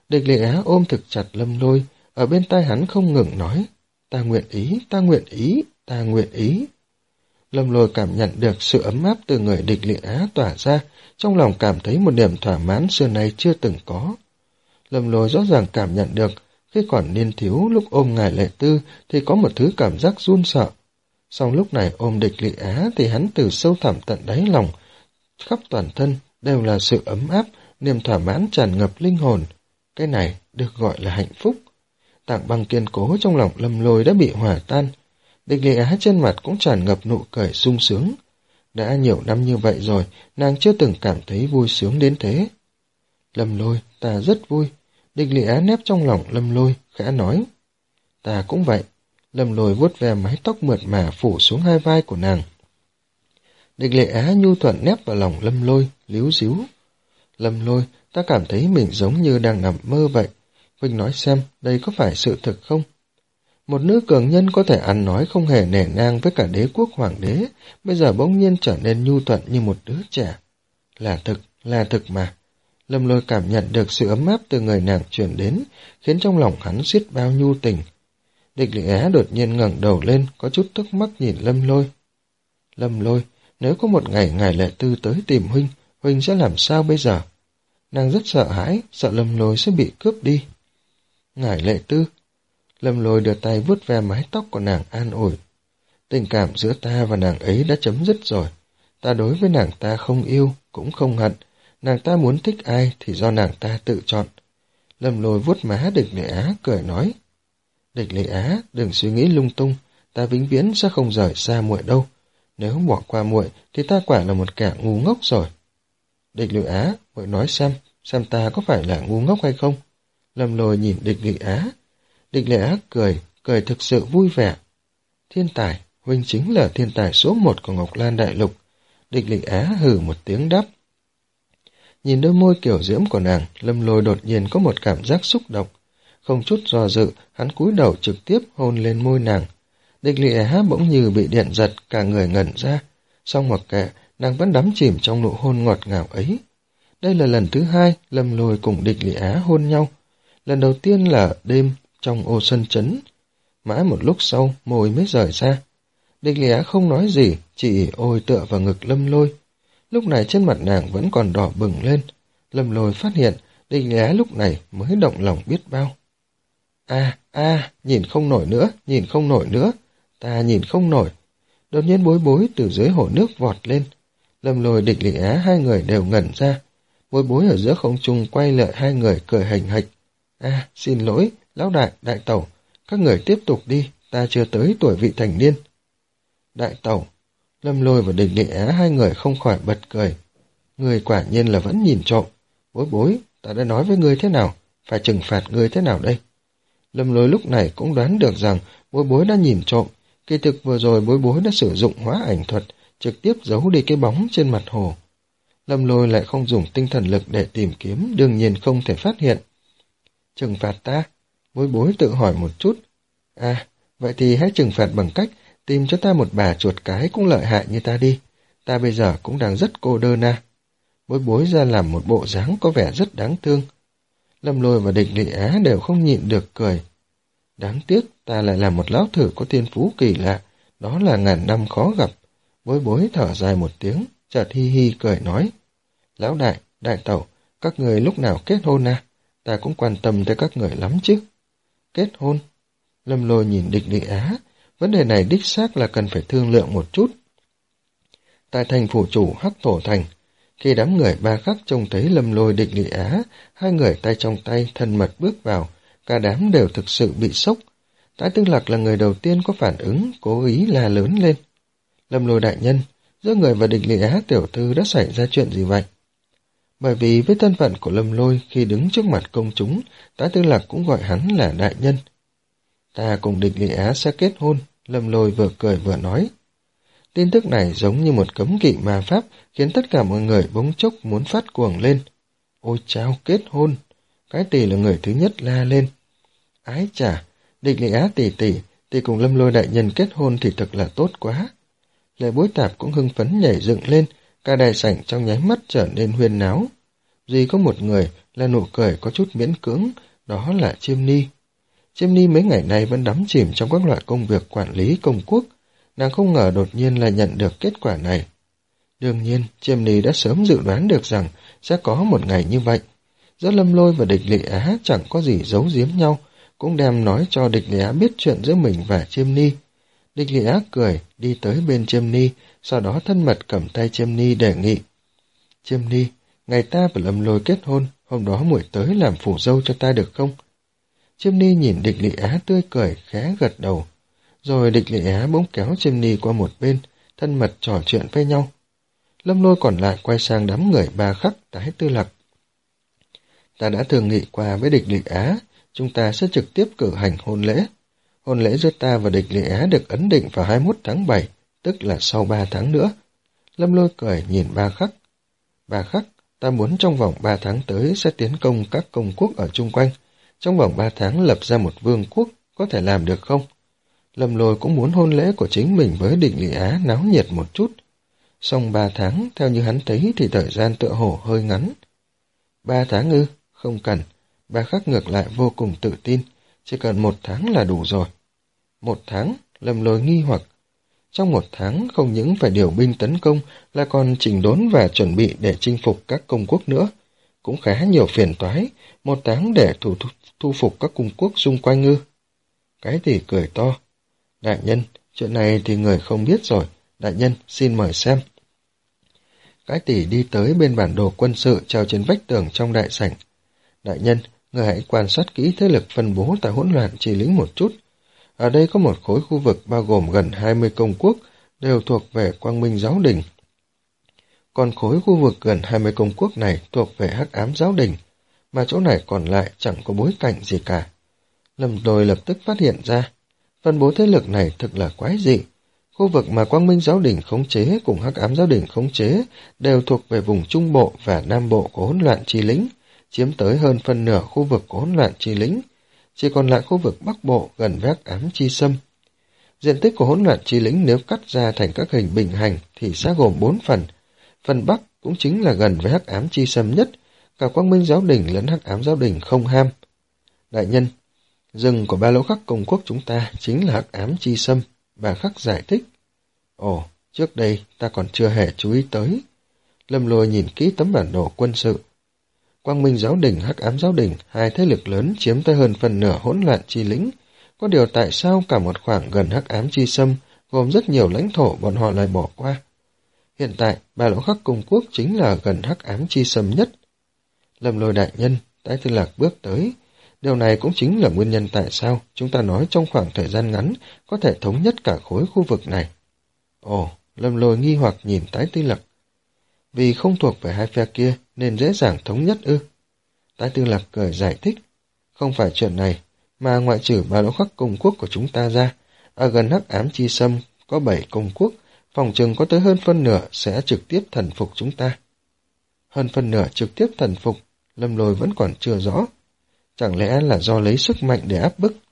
Địch Lệ Á ôm thực chặt Lâm Lôi, ở bên tai hắn không ngừng nói, ta nguyện ý, ta nguyện ý, ta nguyện ý. Lâm Lôi cảm nhận được sự ấm áp từ người Địch Lệ Á tỏa ra, trong lòng cảm thấy một niềm thỏa mãn xưa nay chưa từng có. Lâm Lôi rõ ràng cảm nhận được, khi còn niên thiếu lúc ôm ngài Lệ Tư thì có một thứ cảm giác run sợ. Song lúc này ôm Địch Lệ Á thì hắn từ sâu thẳm tận đáy lòng, khắp toàn thân đều là sự ấm áp, niềm thỏa mãn tràn ngập linh hồn. Cái này được gọi là hạnh phúc. Tảng băng kiên cố trong lòng Lâm Lôi đã bị hòa tan. Địch Lệ Á trên mặt cũng tràn ngập nụ cười sung sướng. Đã nhiều năm như vậy rồi, nàng chưa từng cảm thấy vui sướng đến thế. Lâm Lôi, ta rất vui. Địch Lệ Á nép trong lòng Lâm Lôi, khẽ nói. Ta cũng vậy. Lâm Lôi vuốt ve mái tóc mượt mà phủ xuống hai vai của nàng. Địch Lệ Á nhu thuận nép vào lòng Lâm Lôi, líu díu. Lâm Lôi, ta cảm thấy mình giống như đang nằm mơ vậy. Huynh nói xem, đây có phải sự thực không? Một nữ cường nhân có thể ăn nói không hề nể nang với cả đế quốc hoàng đế, bây giờ bỗng nhiên trở nên nhu thuận như một đứa trẻ. Là thực, là thực mà. Lâm Lôi cảm nhận được sự ấm áp từ người nàng truyền đến, khiến trong lòng hắn xiết bao nhu tình. Địch Lệ Á đột nhiên ngẩng đầu lên, có chút tức mắc nhìn Lâm Lôi. Lâm Lôi, nếu có một ngày ngài Lệ Tư tới tìm huynh, huynh sẽ làm sao bây giờ? Nàng rất sợ hãi, sợ Lâm Lôi sẽ bị cướp đi. Ngài Lệ Tư. Lâm Lôi đưa tay vuốt ve mái tóc của nàng an ủi. Tình cảm giữa ta và nàng ấy đã chấm dứt rồi. Ta đối với nàng ta không yêu, cũng không hận. Nàng ta muốn thích ai thì do nàng ta tự chọn. Lâm Lôi vuốt má Địch Lệ Á cười nói. Địch Lệ Á, đừng suy nghĩ lung tung, ta vĩnh viễn sẽ không rời xa muội đâu. Nếu bỏ qua muội thì ta quả là một kẻ ngu ngốc rồi. Địch Lệ Á, muội nói xem, xem ta có phải là ngu ngốc hay không? Lâm Lôi nhìn Địch Lệ Á. Địch Lệ Á cười, cười thực sự vui vẻ. Thiên tài, huynh chính là thiên tài số một của Ngọc Lan Đại Lục. Địch Lệ Á hừ một tiếng đáp. Nhìn đôi môi kiểu diễm của nàng, Lâm Lôi đột nhiên có một cảm giác xúc động. Không chút do dự, hắn cúi đầu trực tiếp hôn lên môi nàng. Địch Lệ Á bỗng như bị điện giật, cả người ngẩn ra. Song mặc kệ, nàng vẫn đắm chìm trong nụ hôn ngọt ngào ấy. Đây là lần thứ hai Lâm Lôi cùng Địch Lệ Á hôn nhau. Lần đầu tiên là đêm trong ô sân trấn. Mãi một lúc sau, môi mới rời ra. Địch Lệ Á không nói gì, chỉ ôi tựa vào ngực Lâm Lôi. Lúc này trên mặt nàng vẫn còn đỏ bừng lên. Lâm Lôi phát hiện, Địch Lệ Á lúc này mới động lòng biết bao. A, a, nhìn không nổi nữa, nhìn không nổi nữa. Ta nhìn không nổi. Đột nhiên Bối Bối từ dưới hồ nước vọt lên. Lâm Lôi Địch Lệ Á hai người đều ngẩn ra. Bối Bối ở giữa không trung quay lại hai người cười hành hạch. A, xin lỗi, lão đại, đại tẩu. Các người tiếp tục đi, ta chưa tới tuổi vị thành niên. Đại tẩu. Lâm Lôi và Địch Lệ Á hai người không khỏi bật cười. Người quả nhiên là vẫn nhìn trộm. Bối Bối, ta đã nói với ngươi thế nào? Phải trừng phạt ngươi thế nào đây? Lâm Lôi lúc này cũng đoán được rằng Bối Bối đã nhìn trộm. Kỳ thực vừa rồi Bối Bối đã sử dụng hóa ảnh thuật, trực tiếp giấu đi cái bóng trên mặt hồ. Lâm Lôi lại không dùng tinh thần lực để tìm kiếm, đương nhiên không thể phát hiện. Trừng phạt ta? Bối Bối tự hỏi một chút. À, vậy thì hãy trừng phạt bằng cách tìm cho ta một bà chuột cái cũng lợi hại như ta đi. Ta bây giờ cũng đang rất cô đơn à. Bối Bối ra làm một bộ dáng có vẻ rất đáng thương. Lâm Lôi và Địch Lệ Á đều không nhịn được cười. Đáng tiếc ta lại là một lão thử có thiên phú kỳ lạ, đó là ngàn năm khó gặp. Bối Bối thở dài một tiếng, chợt hi hi cười nói. Lão đại, đại tẩu, các người lúc nào kết hôn à? Ta cũng quan tâm tới các người lắm chứ. Kết hôn? Lâm Lôi nhìn Địch Lệ Á, vấn đề này đích xác là cần phải thương lượng một chút. Tại thành phủ chủ Hắc Thổ Thành, khi đám người ba khắc trông thấy Lâm Lôi Địch Lệ Á, hai người tay trong tay thân mật bước vào, cả đám đều thực sự bị sốc. Tái Tương Lạc là người đầu tiên có phản ứng, cố ý la lớn lên. Lâm Lôi đại nhân, giữa người và Địch Lệ Á tiểu thư đã xảy ra chuyện gì vậy? Bởi vì với thân phận của Lâm Lôi khi đứng trước mặt công chúng, Tái Tương Lạc cũng gọi hắn là đại nhân. Ta cùng Địch Lệ Á sẽ kết hôn, Lâm Lôi vừa cười vừa nói. Tin tức này giống như một cấm kỵ ma pháp, khiến tất cả mọi người bỗng chốc muốn phát cuồng lên. Ôi chao, kết hôn! Cái tỷ là người thứ nhất la lên. Ái chà, Địch Lệ Á tỷ tỷ, tỷ cùng Lâm Lôi đại nhân kết hôn thì thật là tốt quá. Lệ Bối Tạp cũng hưng phấn nhảy dựng lên, cả đại sảnh trong nháy mắt trở nên huyên náo. duy có một người là nụ cười có chút miễn cưỡng, đó là Chiêm Ni. Chiêm Ni mấy ngày nay vẫn đắm chìm trong các loại công việc quản lý công quốc, nàng không ngờ đột nhiên lại nhận được kết quả này. Đương nhiên, Chiêm Ni đã sớm dự đoán được rằng sẽ có một ngày như vậy. Giữa Lâm Lôi và Địch Lị Á chẳng có gì giấu giếm nhau, cũng đem nói cho Địch Lị Á biết chuyện giữa mình và Chiêm Ni. Địch Lị Á cười, đi tới bên Chiêm Ni, sau đó thân mật cầm tay Chiêm Ni đề nghị. Chiêm Ni, ngày ta và Lâm Lôi kết hôn, hôm đó muội tới làm phủ dâu cho ta được không? Chiêm Ni nhìn Địch Lị Á tươi cười, khẽ gật đầu. Rồi Địch Lị Á bỗng kéo Chiêm Ni qua một bên, thân mật trò chuyện với nhau. Lâm Lôi còn lại quay sang đám người Ba Khắc, Tái Tư Lặc. Ta đã thương nghị qua với Địch Lị Á, chúng ta sẽ trực tiếp cử hành hôn lễ. Hôn lễ giữa ta và Địch Lị Á được ấn định vào hai mươi mốt tháng bảy, tức là sau ba tháng nữa. Lâm Lôi cười nhìn Ba Khắc. Ba Khắc, ta muốn trong vòng ba tháng tới sẽ tiến công các công quốc ở chung quanh. Trong vòng ba tháng lập ra một vương quốc, có thể làm được không? Lâm Lôi cũng muốn hôn lễ của chính mình với Địch Lị Á náo nhiệt một chút. Xong ba tháng, theo như hắn thấy thì thời gian tựa hồ hơi ngắn. Ba tháng ư? Không cần. Ba Khắc ngược lại vô cùng tự tin. Chỉ cần một tháng là đủ rồi. Một tháng? Lâm Lôi nghi hoặc. Trong một tháng không những phải điều binh tấn công, là còn chỉnh đốn và chuẩn bị để chinh phục các công quốc nữa. Cũng khá nhiều phiền toái. Một tháng để thủ thu, thu phục các cung quốc xung quanh ư? Cái Tỷ cười to. Đại nhân, chuyện này thì người không biết rồi. Đại nhân, xin mời xem. Cái Tỷ đi tới bên bản đồ quân sự treo trên vách tường trong đại sảnh. Đại nhân, người hãy quan sát kỹ thế lực phân bố tại hỗn loạn chi lĩnh một chút. Ở đây có một khối khu vực bao gồm gần hai mươi công quốc, đều thuộc về Quang Minh Giáo Đình. Còn khối khu vực gần hai mươi công quốc này thuộc về Hắc Ám Giáo Đình, mà chỗ này còn lại chẳng có bối cảnh gì cả. Lâm Lôi lập tức phát hiện ra, phân bố thế lực này thực là quái dị. Khu vực mà Quang Minh Giáo Đình khống chế cùng Hắc Ám Giáo Đình khống chế đều thuộc về vùng Trung Bộ và Nam Bộ của hỗn loạn chi lĩnh, chiếm tới hơn phân nửa khu vực của hỗn loạn chi lĩnh, chỉ còn lại khu vực Bắc Bộ gần với Hắc Ám Chi Sâm. Diện tích của hỗn loạn chi lĩnh nếu cắt ra thành các hình bình hành thì sẽ gồm bốn phần. Phần Bắc cũng chính là gần với Hắc Ám Chi Sâm nhất, cả Quang Minh Giáo Đình lẫn Hắc Ám Giáo Đình không ham. Đại nhân, rừng của Ba Lỗ Khắc công quốc chúng ta chính là Hắc Ám Chi Sâm, Bà Khắc giải thích. Ồ, trước đây ta còn chưa hề chú ý tới. Lâm Lôi nhìn kỹ tấm bản đồ quân sự. Quang Minh Giáo Đình, Hắc Ám Giáo Đình, hai thế lực lớn chiếm tới hơn phần nửa hỗn loạn chi lĩnh. Có điều tại sao cả một khoảng gần Hắc Ám Chi Sâm, gồm rất nhiều lãnh thổ bọn họ lại bỏ qua? Hiện tại, Ba Lỗ Khắc công quốc chính là gần Hắc Ám Chi Sâm nhất. Lâm Lôi đại nhân, Tái Tư Lạc bước tới. Điều này cũng chính là nguyên nhân tại sao chúng ta nói trong khoảng thời gian ngắn có thể thống nhất cả khối khu vực này. Ồ, Lâm Lôi nghi hoặc nhìn Tái Tư Lạc. Vì không thuộc về hai phe kia nên dễ dàng thống nhất ư? Tái Tư Lạc cười giải thích. Không phải chuyện này, mà ngoại trừ Ba Lỗ Khắc công quốc của chúng ta ra, ở gần Hắc Ám Chi Sâm có bảy công quốc, phòng chừng có tới hơn phân nửa sẽ trực tiếp thần phục chúng ta. Hơn phân nửa trực tiếp thần phục, Lâm Lôi vẫn còn chưa rõ. Chẳng lẽ là do lấy sức mạnh để áp bức?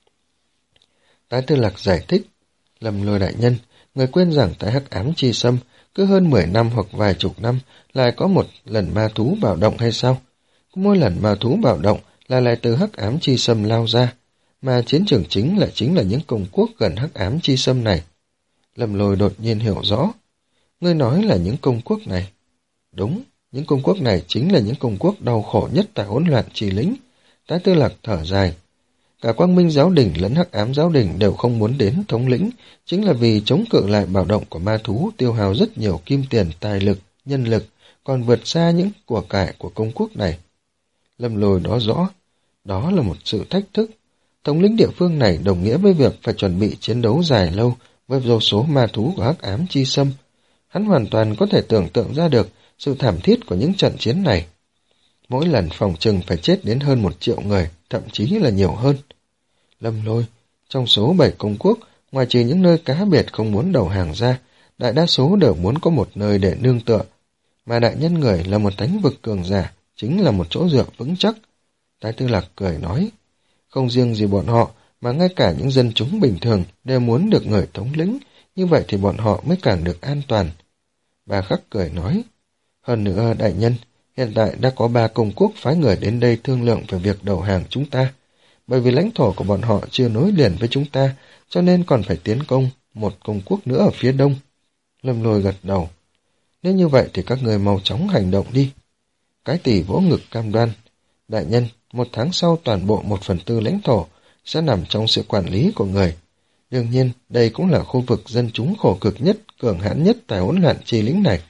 Tái Tư Lạc giải thích. Lâm Lôi đại nhân, người quên rằng tại Hắc Ám Chi Sâm, cứ hơn mười năm hoặc vài chục năm lại có một lần ma thú bạo động hay sao? Mỗi lần ma thú bạo động là lại từ Hắc Ám Chi Sâm lao ra, mà chiến trường chính lại chính là những công quốc gần Hắc Ám Chi Sâm này. Lâm Lôi đột nhiên hiểu rõ. Ngươi nói là những công quốc này. Đúng, những công quốc này chính là những công quốc đau khổ nhất tại hỗn loạn chi lĩnh. Tái Tư Lạc thở dài. Cả Quang Minh Giáo Đình lẫn Hắc Ám Giáo Đình đều không muốn đến thống lĩnh, chính là vì chống cự lại bạo động của ma thú tiêu hao rất nhiều kim tiền, tài lực, nhân lực, còn vượt xa những của cải của công quốc này. Lâm Lôi đó rõ, đó là một sự thách thức. Thống lĩnh địa phương này đồng nghĩa với việc phải chuẩn bị chiến đấu dài lâu với vô số ma thú của Hắc Ám Chi Sâm. Hắn hoàn toàn có thể tưởng tượng ra được sự thảm thiết của những trận chiến này. Mỗi lần phòng trừng phải chết đến hơn một triệu người, thậm chí là nhiều hơn. Lâm Lôi, trong số bảy công quốc, ngoài trừ những nơi cá biệt không muốn đầu hàng ra, đại đa số đều muốn có một nơi để nương tựa. Mà đại nhân người là một thánh vực cường giả, chính là một chỗ dựa vững chắc. Tái Tư Lạc cười nói, không riêng gì bọn họ, mà ngay cả những dân chúng bình thường đều muốn được người thống lĩnh, như vậy thì bọn họ mới càng được an toàn. Bà Khắc cười nói, hơn nữa đại nhân, Hiện tại đã có ba công quốc phái người đến đây thương lượng về việc đầu hàng chúng ta. Bởi vì lãnh thổ của bọn họ chưa nối liền với chúng ta, cho nên còn phải tiến công một công quốc nữa ở phía đông. Lâm Lôi gật đầu. Nếu như vậy thì các người mau chóng hành động đi. Cái Tỷ vỗ ngực cam đoan. Đại nhân, một tháng sau toàn bộ một phần tư lãnh thổ sẽ nằm trong sự quản lý của người. Đương nhiên, đây cũng là khu vực dân chúng khổ cực nhất, cường hãn nhất tại hỗn loạn chi lĩnh này.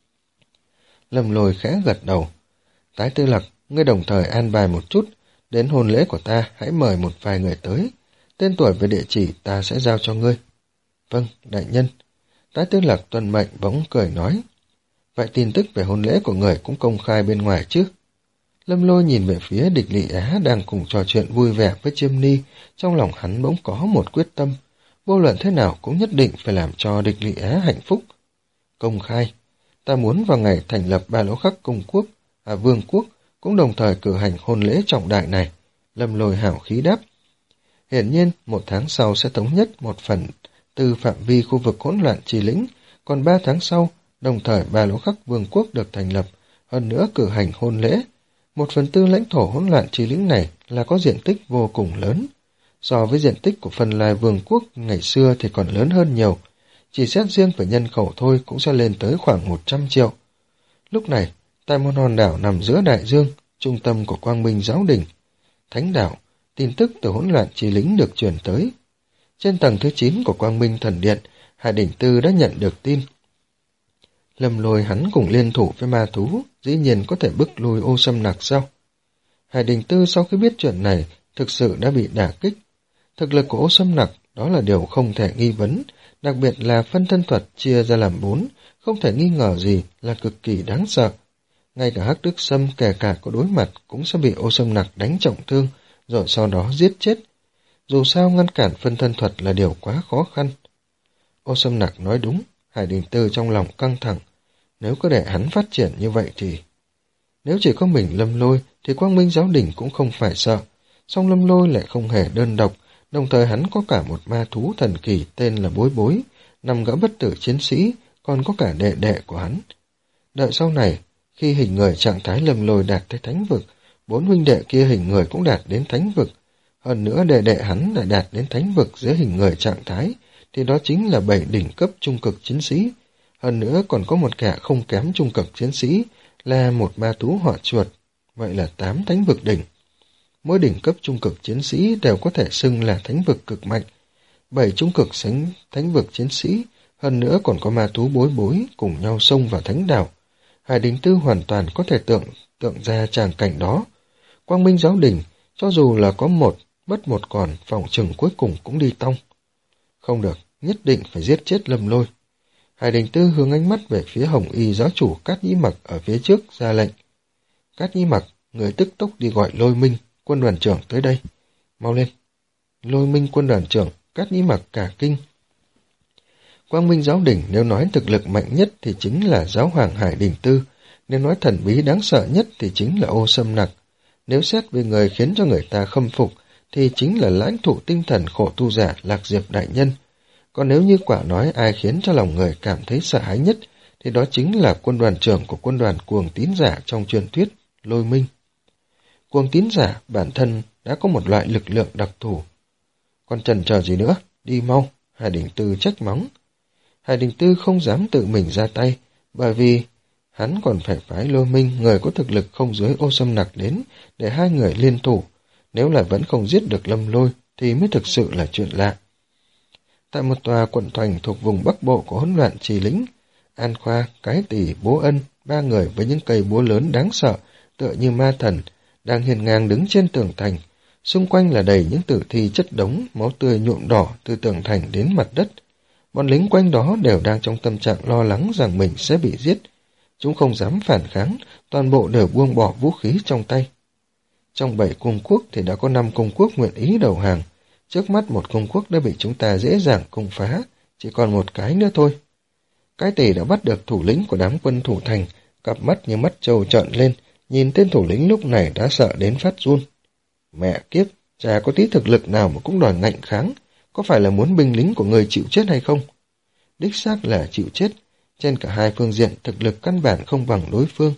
Lâm Lôi khẽ gật đầu. Tái Tư Lặc, ngươi đồng thời an bài một chút, đến hôn lễ của ta hãy mời một vài người tới. Tên tuổi và địa chỉ ta sẽ giao cho ngươi. Vâng, đại nhân. Tái Tư Lặc tuân mệnh bỗng cười nói. Vậy tin tức về hôn lễ của người cũng công khai bên ngoài chứ? Lâm Lôi nhìn về phía Địch Lị Á đang cùng trò chuyện vui vẻ với Chiêm Ni, trong lòng hắn bỗng có một quyết tâm. Vô luận thế nào cũng nhất định phải làm cho Địch Lị Á hạnh phúc. Công khai, ta muốn vào ngày thành lập Ba Lỗ Khắc Công Quốc, à Vương Quốc, cũng đồng thời cử hành hôn lễ trọng đại này. Lâm Lôi hào khí đáp. Hiển nhiên, một tháng sau sẽ thống nhất một phần từ phạm vi khu vực hỗn loạn trì lĩnh, còn ba tháng sau, đồng thời Ba Lỗ Khắc Vương Quốc được thành lập, hơn nữa cử hành hôn lễ. Một phần tư lãnh thổ hỗn loạn trì lĩnh này là có diện tích vô cùng lớn. So với diện tích của Phân Lai Vương Quốc ngày xưa thì còn lớn hơn nhiều. Chỉ xét riêng về nhân khẩu thôi cũng sẽ lên tới khoảng một trăm triệu. Lúc này, tại một hòn đảo nằm giữa đại dương, trung tâm của Quang Minh Giáo Đình, Thánh Đảo, tin tức từ hỗn loạn trì lĩnh được truyền tới. Trên tầng thứ chín của Quang Minh Thần Điện, Hải Đỉnh Tư đã nhận được tin. Lâm Lôi hắn cùng liên thủ với ma thú, dĩ nhiên có thể bức lui Ô Sâm Nặc sao? Hải Đình Tư sau khi biết chuyện này, thực sự đã bị đả kích. Thực lực của Ô Sâm Nặc đó là điều không thể nghi vấn, đặc biệt là phân thân thuật chia ra làm bốn, không thể nghi ngờ gì là cực kỳ đáng sợ. Ngay cả Hắc Đức Sâm kể cả có đối mặt cũng sẽ bị Ô Sâm Nặc đánh trọng thương, rồi sau đó giết chết. Dù sao ngăn cản phân thân thuật là điều quá khó khăn. Ô Sâm Nặc nói đúng, Hải Đình Tư trong lòng căng thẳng. Nếu có để hắn phát triển như vậy thì... Nếu chỉ có mình Lâm Lôi thì Quang Minh Giáo Đình cũng không phải sợ. Song Lâm Lôi lại không hề đơn độc, đồng thời hắn có cả một ma thú thần kỳ tên là Bối Bối, nằm gã bất tử chiến sĩ, còn có cả đệ đệ của hắn. Đợi sau này, khi hình người trạng thái Lâm Lôi đạt tới thánh vực, bốn huynh đệ kia hình người cũng đạt đến thánh vực. Hơn nữa đệ đệ hắn lại đạt đến thánh vực dưới hình người trạng thái, thì đó chính là bảy đỉnh cấp trung cực chiến sĩ. Hơn nữa còn có một kẻ không kém trung cực chiến sĩ, là một ma thú họ chuột, vậy là tám thánh vực đỉnh. Mỗi đỉnh cấp trung cực chiến sĩ đều có thể xưng là thánh vực cực mạnh. Bảy trung cực sánh thánh vực chiến sĩ, hơn nữa còn có ma thú Bối Bối cùng nhau xông vào thánh đảo. Hải Đình Tư hoàn toàn có thể tượng tượng ra tràng cảnh đó. Quang Minh Giáo Đình, cho dù là có một, mất một còn, phòng trừng cuối cùng cũng đi tong. Không được, nhất định phải giết chết Lâm Lôi. Hải Đình Tư hướng ánh mắt về phía Hồng Y giáo chủ Cát Nhĩ Mặc ở phía trước ra lệnh. Cát Nhĩ Mặc, người tức tốc đi gọi Lôi Minh, quân đoàn trưởng tới đây. Mau lên. Lôi Minh quân đoàn trưởng, Cát Nhĩ Mặc cả kinh. Quang Minh Giáo Đình nếu nói thực lực mạnh nhất thì chính là Giáo hoàng Hải Đình Tư, nếu nói thần bí đáng sợ nhất thì chính là Ô Sâm Nặc. Nếu xét về người khiến cho người ta khâm phục thì chính là lãnh thụ tinh thần khổ tu giả Lạc Diệp Đại Nhân. Còn nếu như quả nói ai khiến cho lòng người cảm thấy sợ hãi nhất thì đó chính là quân đoàn trưởng của quân đoàn cuồng tín giả trong truyền thuyết, Lôi Minh. Cuồng tín giả bản thân đã có một loại lực lượng đặc thù. Còn chần chờ gì nữa, đi mau, Hải Đình Tư trách mắng. Hải Đình Tư không dám tự mình ra tay, bởi vì hắn còn phải phái Lôi Minh, người có thực lực không dưới Ô Sâm Nặc đến, để hai người liên thủ. Nếu là vẫn không giết được Lâm Lôi, thì mới thực sự là chuyện lạ. Tại một tòa quận thành thuộc vùng Bắc Bộ của hỗn loạn trì lĩnh, An Khoa, Cái Tỷ, Bố Ân, ba người với những cây búa lớn đáng sợ, tựa như ma thần, đang hiên ngang đứng trên tường thành. Xung quanh là đầy những tử thi chất đống, máu tươi nhuộm đỏ từ tường thành đến mặt đất. Bọn lính quanh đó đều đang trong tâm trạng lo lắng rằng mình sẽ bị giết. Chúng không dám phản kháng, toàn bộ đều buông bỏ vũ khí trong tay. Trong bảy cung quốc thì đã có năm cung quốc nguyện ý đầu hàng. Trước mắt một cung quốc đã bị chúng ta dễ dàng công phá, chỉ còn một cái nữa thôi. Cái Tỷ đã bắt được thủ lĩnh của đám quân thủ thành, cặp mắt như mắt trâu trợn lên, nhìn tên thủ lĩnh lúc này đã sợ đến phát run. Mẹ kiếp, chả có tí thực lực nào mà cũng đòi ngạnh kháng, có phải là muốn binh lính của người chịu chết hay không? Đích xác là chịu chết, trên cả hai phương diện thực lực căn bản không bằng đối phương,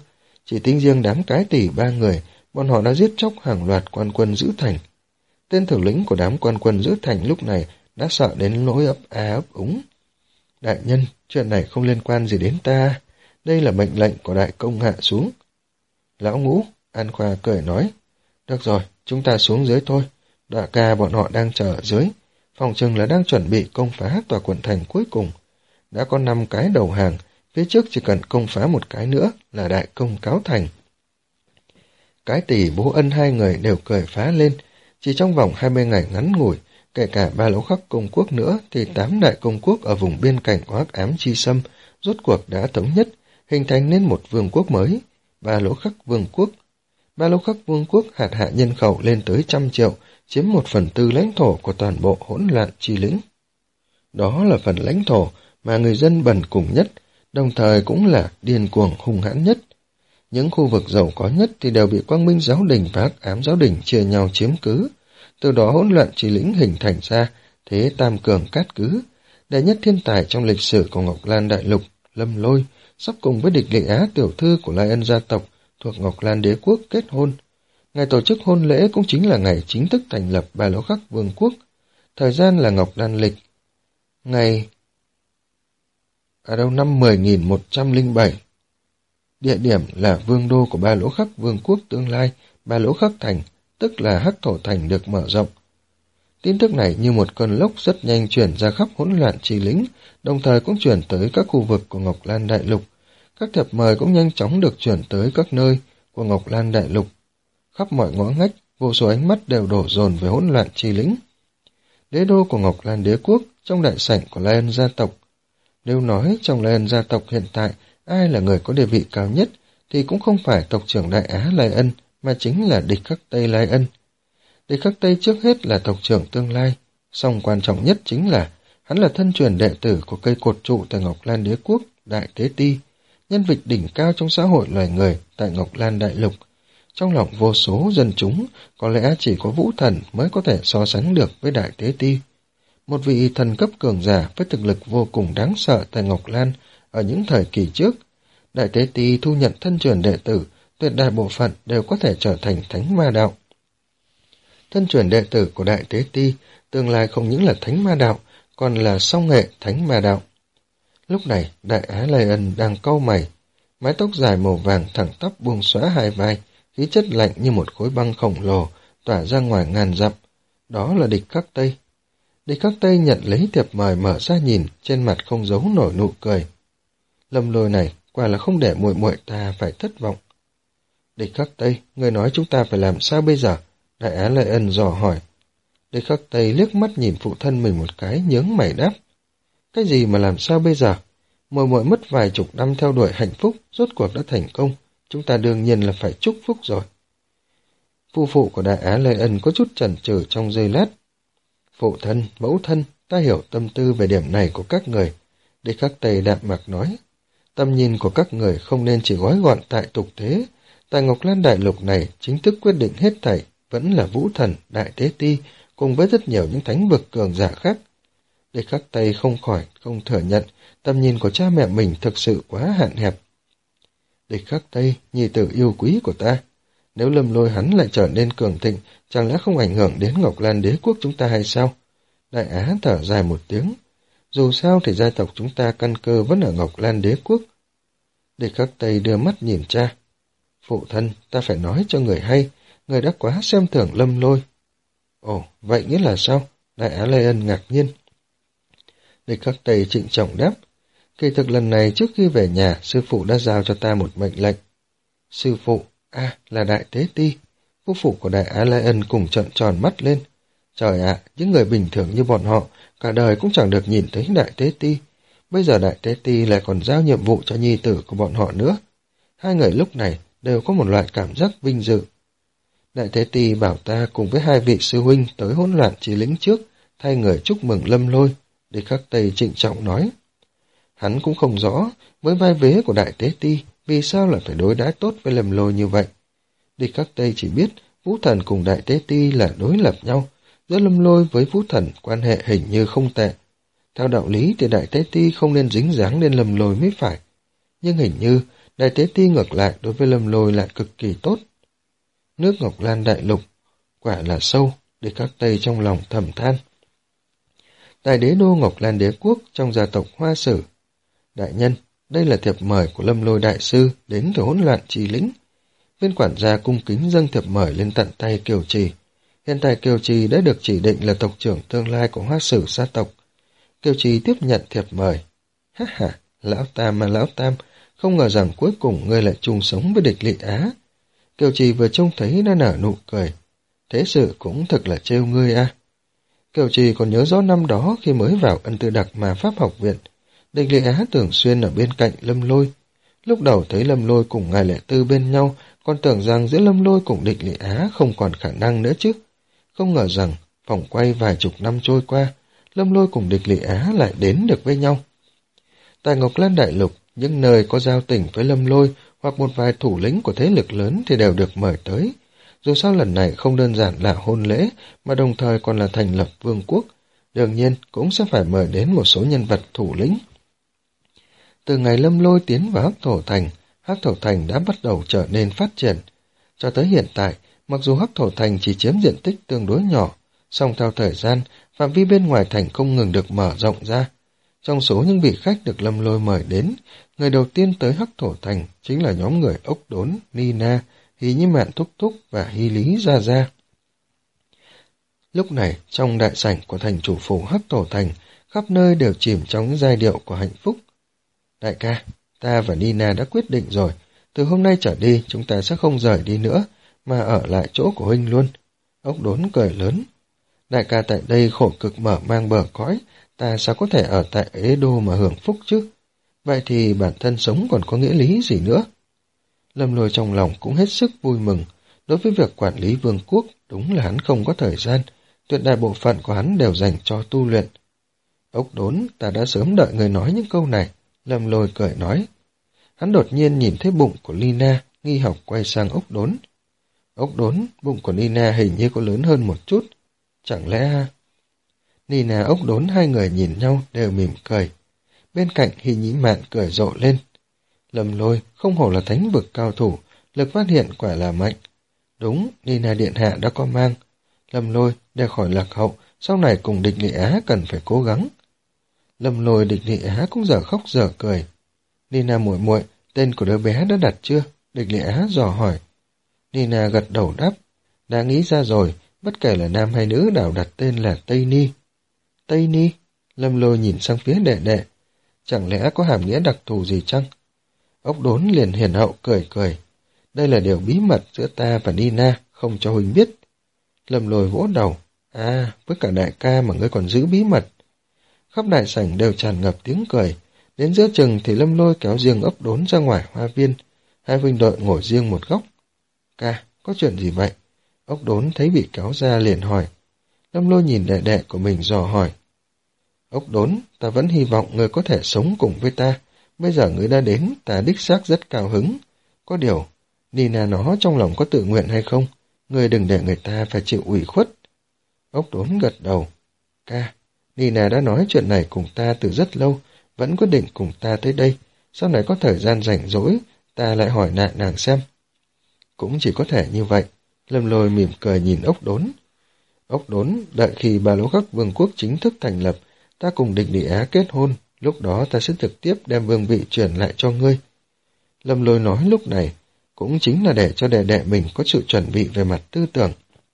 Chỉ tính riêng đám cái tỷ ba người, bọn họ đã giết chóc hàng loạt quan quân giữ thành. Tên thủ lĩnh của đám quan quân giữ thành lúc này đã sợ đến nỗi ấp a ấp úng. Đại nhân, chuyện này không liên quan gì đến ta. Đây là mệnh lệnh của đại công hạ xuống. Lão Ngũ, An Khoa cười nói. Được rồi, chúng ta xuống dưới thôi. Đại ca bọn họ đang chờ ở dưới. Phòng chừng là đang chuẩn bị công phá tòa quận thành cuối cùng. Đã có năm cái đầu hàng, phía trước chỉ cần công phá một cái nữa là đại công cáo thành. Cái tỷ bố ân hai người đều cười phá lên. Chỉ trong vòng hai mươi ngày ngắn ngủi, kể cả ba lỗ khắc công quốc nữa thì tám đại công quốc ở vùng biên cảnh của Hắc Ám Chi Sâm rốt cuộc đã thống nhất, hình thành nên một vương quốc mới, ba lỗ khắc vương quốc. Ba lỗ khắc vương quốc hạt hạ nhân khẩu lên tới trăm triệu, chiếm một phần tư lãnh thổ của toàn bộ hỗn loạn chi lĩnh. Đó là phần lãnh thổ mà người dân bần cùng nhất, đồng thời cũng là điên cuồng hung hãn nhất. Những khu vực giàu có nhất thì đều bị Quang Minh Giáo Đình và Hắc Ám Giáo Đình chia nhau chiếm cứ. Từ đó hỗn loạn chi lĩnh hình thành ra thế tam cường cát cứ. Đệ nhất thiên tài trong lịch sử của Ngọc Lan Đại Lục, Lâm Lôi, sắp cùng với địch lệ Á tiểu thư của Lai Ân gia tộc thuộc Ngọc Lan Đế quốc kết hôn. Ngày tổ chức hôn lễ cũng chính là ngày chính thức thành lập Ba Lỗ Khắc Vương quốc. Thời gian là Ngọc Lan lịch. Ngày ở đâu năm mười nghìn một trăm lẻ bảy. Địa điểm là vương đô của Ba Lỗ Khắc Vương quốc tương lai, Ba Lỗ Khắc Thành, tức là Hắc Thổ Thành được mở rộng. Tin tức này như một cơn lốc rất nhanh chuyển ra khắp hỗn loạn chi lĩnh, đồng thời cũng chuyển tới các khu vực của Ngọc Lan Đại Lục. Các thiệp mời cũng nhanh chóng được chuyển tới các nơi của Ngọc Lan Đại Lục. Khắp mọi ngõ ngách, vô số ánh mắt đều đổ dồn về hỗn loạn chi lĩnh. Đế đô của Ngọc Lan Đế quốc, trong đại sảnh của Lai Ân gia tộc. Nếu nói trong Lai Ân gia tộc hiện tại ai là người có địa vị cao nhất, thì cũng không phải tộc trưởng Đại Á Lai Ân, mà chính là địch khắc Tây Lai Ân. Địch khắc Tây trước hết là tộc trưởng tương lai, song quan trọng nhất chính là hắn là thân truyền đệ tử của cây cột trụ tại Ngọc Lan Đế quốc, Đại Tế Ti, nhân vật đỉnh cao trong xã hội loài người tại Ngọc Lan Đại Lục. Trong lòng vô số dân chúng, có lẽ chỉ có Vũ Thần mới có thể so sánh được với Đại Tế Ti. Một vị thần cấp cường giả với thực lực vô cùng đáng sợ tại Ngọc Lan ở những thời kỳ trước. Đại Tế Ti thu nhận thân truyền đệ tử, tuyệt đại bộ phận đều có thể trở thành thánh ma đạo. Thân truyền đệ tử của Đại Tế Ti tương lai không những là thánh ma đạo, còn là song hệ thánh ma đạo. Lúc này, Đại Á Lai Ân đang cau mày, mái tóc dài màu vàng thẳng tắp buông xõa hai vai, khí chất lạnh như một khối băng khổng lồ, tỏa ra ngoài ngàn dặm. Đó là địch khắc Tây. Địch khắc Tây nhận lấy thiệp mời mở ra nhìn, trên mặt không giấu nổi nụ cười. Lâm Lôi này, quả là không để muội muội ta phải thất vọng. Địch khắc Tây, người nói chúng ta phải làm sao bây giờ? Đại Á Lai Ân dò hỏi. Địch khắc Tây liếc mắt nhìn phụ thân mình một cái, nhướng mày đáp. Cái gì mà làm sao bây giờ? Muội muội mất vài chục năm theo đuổi hạnh phúc, rốt cuộc đã thành công. Chúng ta đương nhiên là phải chúc phúc rồi. Phu phụ của Đại Á Lai Ân có chút chần chừ trong giây lát. Phụ thân, mẫu thân, ta hiểu tâm tư về điểm này của các người. Địch khắc Tây đạm mạc nói. Tầm nhìn của các người không nên chỉ gói gọn tại tục thế. Tại Ngọc Lan Đại Lục này, chính thức quyết định hết thảy vẫn là Vũ Thần, Đại Tế Ti, cùng với rất nhiều những thánh vực cường giả khác. Địch khắc Tây không khỏi, không thừa nhận, tầm nhìn của cha mẹ mình thực sự quá hạn hẹp. Địch khắc Tây, nhi tử yêu quý của ta. Nếu Lâm Lôi hắn lại trở nên cường thịnh, chẳng lẽ không ảnh hưởng đến Ngọc Lan Đế quốc chúng ta hay sao? Đại Á thở dài một tiếng. Dù sao thì gia tộc chúng ta căn cơ vẫn ở Ngọc Lan Đế quốc. Địch khắc Tây đưa mắt nhìn cha. Phụ thân, ta phải nói cho người hay, người đã quá xem thường Lâm Lôi. Ồ, vậy nghĩa là sao? Đại Á Lai Ân ngạc nhiên. Địch khắc Tây trịnh trọng đáp. Kỳ thực lần này trước khi về nhà, sư phụ đã giao cho ta một mệnh lệnh. Sư phụ, à, là Đại Tế Ti. Phu phụ của Đại Á Lai Ân cùng trợn tròn mắt lên. Trời ạ, những người bình thường như bọn họ, cả đời cũng chẳng được nhìn thấy Đại Tế Ti. Bây giờ Đại Tế Ti lại còn giao nhiệm vụ cho nhi tử của bọn họ nữa. Hai người lúc này đều có một loại cảm giác vinh dự. Đại Tế Ti bảo ta cùng với hai vị sư huynh tới hỗn loạn chi lĩnh trước, thay người chúc mừng Lâm Lôi. Địch khắc Tây trịnh trọng nói. Hắn cũng không rõ, với vai vế của Đại Tế Ti, vì sao lại phải đối đãi tốt với Lâm Lôi như vậy. Địch khắc Tây chỉ biết Vũ Thần cùng Đại Tế Ti là đối lập nhau, giữa Lâm Lôi với Vũ Thần quan hệ hình như không tệ. Theo đạo lý thì Đại Tế Ti không nên dính dáng lên Lâm Lôi mới phải. Nhưng hình như Đại Tế Ti ngược lại đối với Lâm Lôi lại cực kỳ tốt. Nước Ngọc Lan đại lục, quả là sâu, để các Tây trong lòng thầm than. Đại đế đô Ngọc Lan đế quốc trong gia tộc Hoa Sử. Đại nhân, đây là thiệp mời của Lâm Lôi đại sư đến từ hỗn loạn trì lĩnh. Viên quản gia cung kính dâng thiệp mời lên tận tay Kiều Trì. Hiện tại Kiều Trì đã được chỉ định là tộc trưởng tương lai của Hoa Sử gia tộc. Kiều Trì tiếp nhận thiệp mời. Ha ha, lão Tam mà lão Tam, không ngờ rằng cuối cùng ngươi lại chung sống với địch Lị Á. Kiều Trì vừa trông thấy đã nở nụ cười. Thế sự cũng thật là trêu ngươi a. À. Kiều Trì còn nhớ rõ năm đó khi mới vào Ân Tư Đặc mà Pháp học viện, địch Lị Á thường xuyên ở bên cạnh Lâm Lôi. Lúc đầu thấy Lâm Lôi cùng Ngài Lệ Tư bên nhau, còn tưởng rằng giữa Lâm Lôi cùng địch Lị Á không còn khả năng nữa chứ. Không ngờ rằng, vòng quay vài chục năm trôi qua, Lâm Lôi cùng địch Lị Á lại đến được với nhau. Tại Ngọc Lan Đại Lục, những nơi có giao tình với Lâm Lôi hoặc một vài thủ lĩnh của thế lực lớn thì đều được mời tới. Dù sao lần này không đơn giản là hôn lễ, mà đồng thời còn là thành lập vương quốc, đương nhiên cũng sẽ phải mời đến một số nhân vật thủ lĩnh. Từ ngày Lâm Lôi tiến vào Hắc Thổ Thành, Hắc Thổ Thành đã bắt đầu trở nên phát triển. Cho tới hiện tại, mặc dù Hắc Thổ Thành chỉ chiếm diện tích tương đối nhỏ, song theo thời gian, phạm vi bên ngoài thành không ngừng được mở rộng ra. Trong số những vị khách được Lâm Lôi mời đến, người đầu tiên tới Hắc Thổ Thành chính là nhóm người Ốc Đốn, Nina, Hí Nhĩ Mạn Thúc Thúc và Hy Lý Gia Gia. Lúc này, trong đại sảnh của thành chủ phủ Hắc Thổ Thành, khắp nơi đều chìm trong những giai điệu của hạnh phúc. Đại ca, ta và Nina đã quyết định rồi, từ hôm nay trở đi chúng ta sẽ không rời đi nữa, mà ở lại chỗ của huynh luôn. Ốc Đốn cười lớn. Đại ca tại đây khổ cực mở mang bờ cõi, ta sao có thể ở tại Ế Đô mà hưởng phúc chứ? Vậy thì bản thân sống còn có nghĩa lý gì nữa? Lâm Lôi trong lòng cũng hết sức vui mừng. Đối với việc quản lý vương quốc, đúng là hắn không có thời gian. Tuyệt đại bộ phận của hắn đều dành cho tu luyện. Ốc Đốn, ta đã sớm đợi người nói những câu này. Lâm Lôi cười nói. Hắn đột nhiên nhìn thấy bụng của Nina, nghi học quay sang Ốc Đốn. Ốc Đốn, bụng của Nina hình như có lớn hơn một chút. Chẳng lẽ... Nina Ốc Đốn hai người nhìn nhau đều mỉm cười. Bên cạnh Hy Nhĩ Mạn cười rộ lên. Lâm Lôi không hổ là thánh vực cao thủ, lực phát hiện quả là mạnh. Đúng, Nina điện hạ đã có mang. Lâm Lôi để khỏi lạc hậu, sau này cùng địch Lị Á cần phải cố gắng. Lâm Lôi địch Lị Á cũng giờ khóc giờ cười. Nina muội muội, tên của đứa bé đã đặt chưa? Địch Lị Á dò hỏi. Nina gật đầu đáp. Đã nghĩ ra rồi, bất kể là nam hay nữ đều đặt tên là Tây Ni. Tây Ni? Lâm Lôi nhìn sang phía đệ đệ. Chẳng lẽ có hàm nghĩa đặc thù gì chăng? Ốc Đốn liền hiền hậu cười cười. Đây là điều bí mật giữa ta và Nina, không cho huynh biết. Lâm Lôi vỗ đầu. À, với cả đại ca mà ngươi còn giữ bí mật. Khắp đại sảnh đều tràn ngập tiếng cười. Đến giữa chừng thì Lâm Lôi kéo riêng Ốc Đốn ra ngoài hoa viên. Hai huynh đệ ngồi riêng một góc. Ca, có chuyện gì vậy? Ốc Đốn thấy bị kéo ra liền hỏi. Lâm Lôi nhìn đệ đệ của mình dò hỏi. Ốc Đốn, ta vẫn hy vọng ngươi có thể sống cùng với ta. Bây giờ ngươi đã đến, ta đích xác rất cao hứng. Có điều, Nina nó trong lòng có tự nguyện hay không? Ngươi đừng để người ta phải chịu ủy khuất. Ốc Đốn gật đầu. Ca, Nina đã nói chuyện này cùng ta từ rất lâu, vẫn quyết định cùng ta tới đây. Sau này có thời gian rảnh rỗi, ta lại hỏi lại nàng xem. Cũng chỉ có thể như vậy. Lâm Lôi mỉm cười nhìn Ốc Đốn. Ốc Đốn, đợi khi Ba Lỗ Khắc Vương quốc chính thức thành lập, ta cùng địch Lị Á kết hôn, lúc đó ta sẽ trực tiếp đem vương vị chuyển lại cho ngươi. Lâm Lôi nói lúc này, cũng chính là để cho đệ đệ mình có sự chuẩn bị về mặt tư tưởng.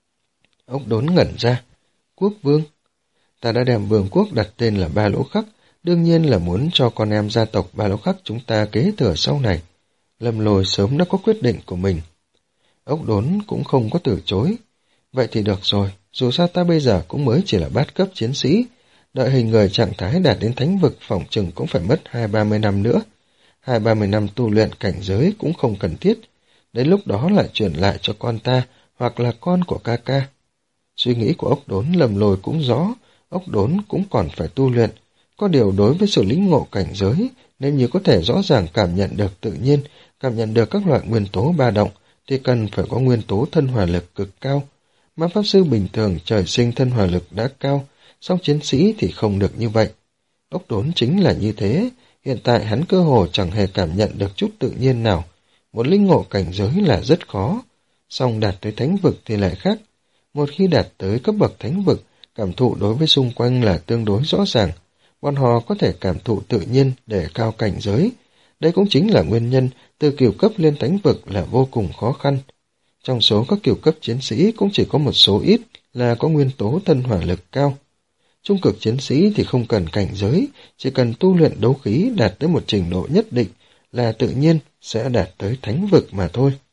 Ốc Đốn ngẩn ra. Quốc vương? Ta đã đem vương quốc đặt tên là Ba Lỗ Khắc, đương nhiên là muốn cho con em gia tộc Ba Lỗ Khắc chúng ta kế thừa sau này. Lâm Lôi sớm đã có quyết định của mình. Ốc Đốn cũng không có từ chối. Vậy thì được rồi, dù sao ta bây giờ cũng mới chỉ là bát cấp chiến sĩ, đợi hình người trạng thái đạt đến thánh vực phỏng chừng cũng phải mất hai ba mươi năm nữa. Hai ba mươi năm tu luyện cảnh giới cũng không cần thiết, đến lúc đó lại chuyển lại cho con ta, hoặc là con của ca ca. Suy nghĩ của Ốc Đốn Lâm Lôi cũng rõ, Ốc Đốn cũng còn phải tu luyện, có điều đối với sự lĩnh ngộ cảnh giới, nếu như có thể rõ ràng cảm nhận được tự nhiên, cảm nhận được các loại nguyên tố ba động, thì cần phải có nguyên tố thân hỏa lực cực cao. Mà pháp sư bình thường trời sinh thân hỏa lực đã cao, song chiến sĩ thì không được như vậy. Ốc Đốn chính là như thế, Hiện tại hắn cơ hồ chẳng hề cảm nhận được chút tự nhiên nào. Một linh ngộ cảnh giới là rất khó, song đạt tới thánh vực thì lại khác. Một khi đạt tới cấp bậc thánh vực, cảm thụ đối với xung quanh là tương đối rõ ràng. Bọn họ có thể cảm thụ tự nhiên để cao cảnh giới. Đây cũng chính là nguyên nhân từ cửu cấp lên thánh vực là vô cùng khó khăn. Trong số các cửu cấp chiến sĩ cũng chỉ có một số ít là có nguyên tố thân hỏa lực cao. Trung cực chiến sĩ thì không cần cảnh giới, chỉ cần tu luyện đấu khí đạt tới một trình độ nhất định là tự nhiên sẽ đạt tới thánh vực mà thôi.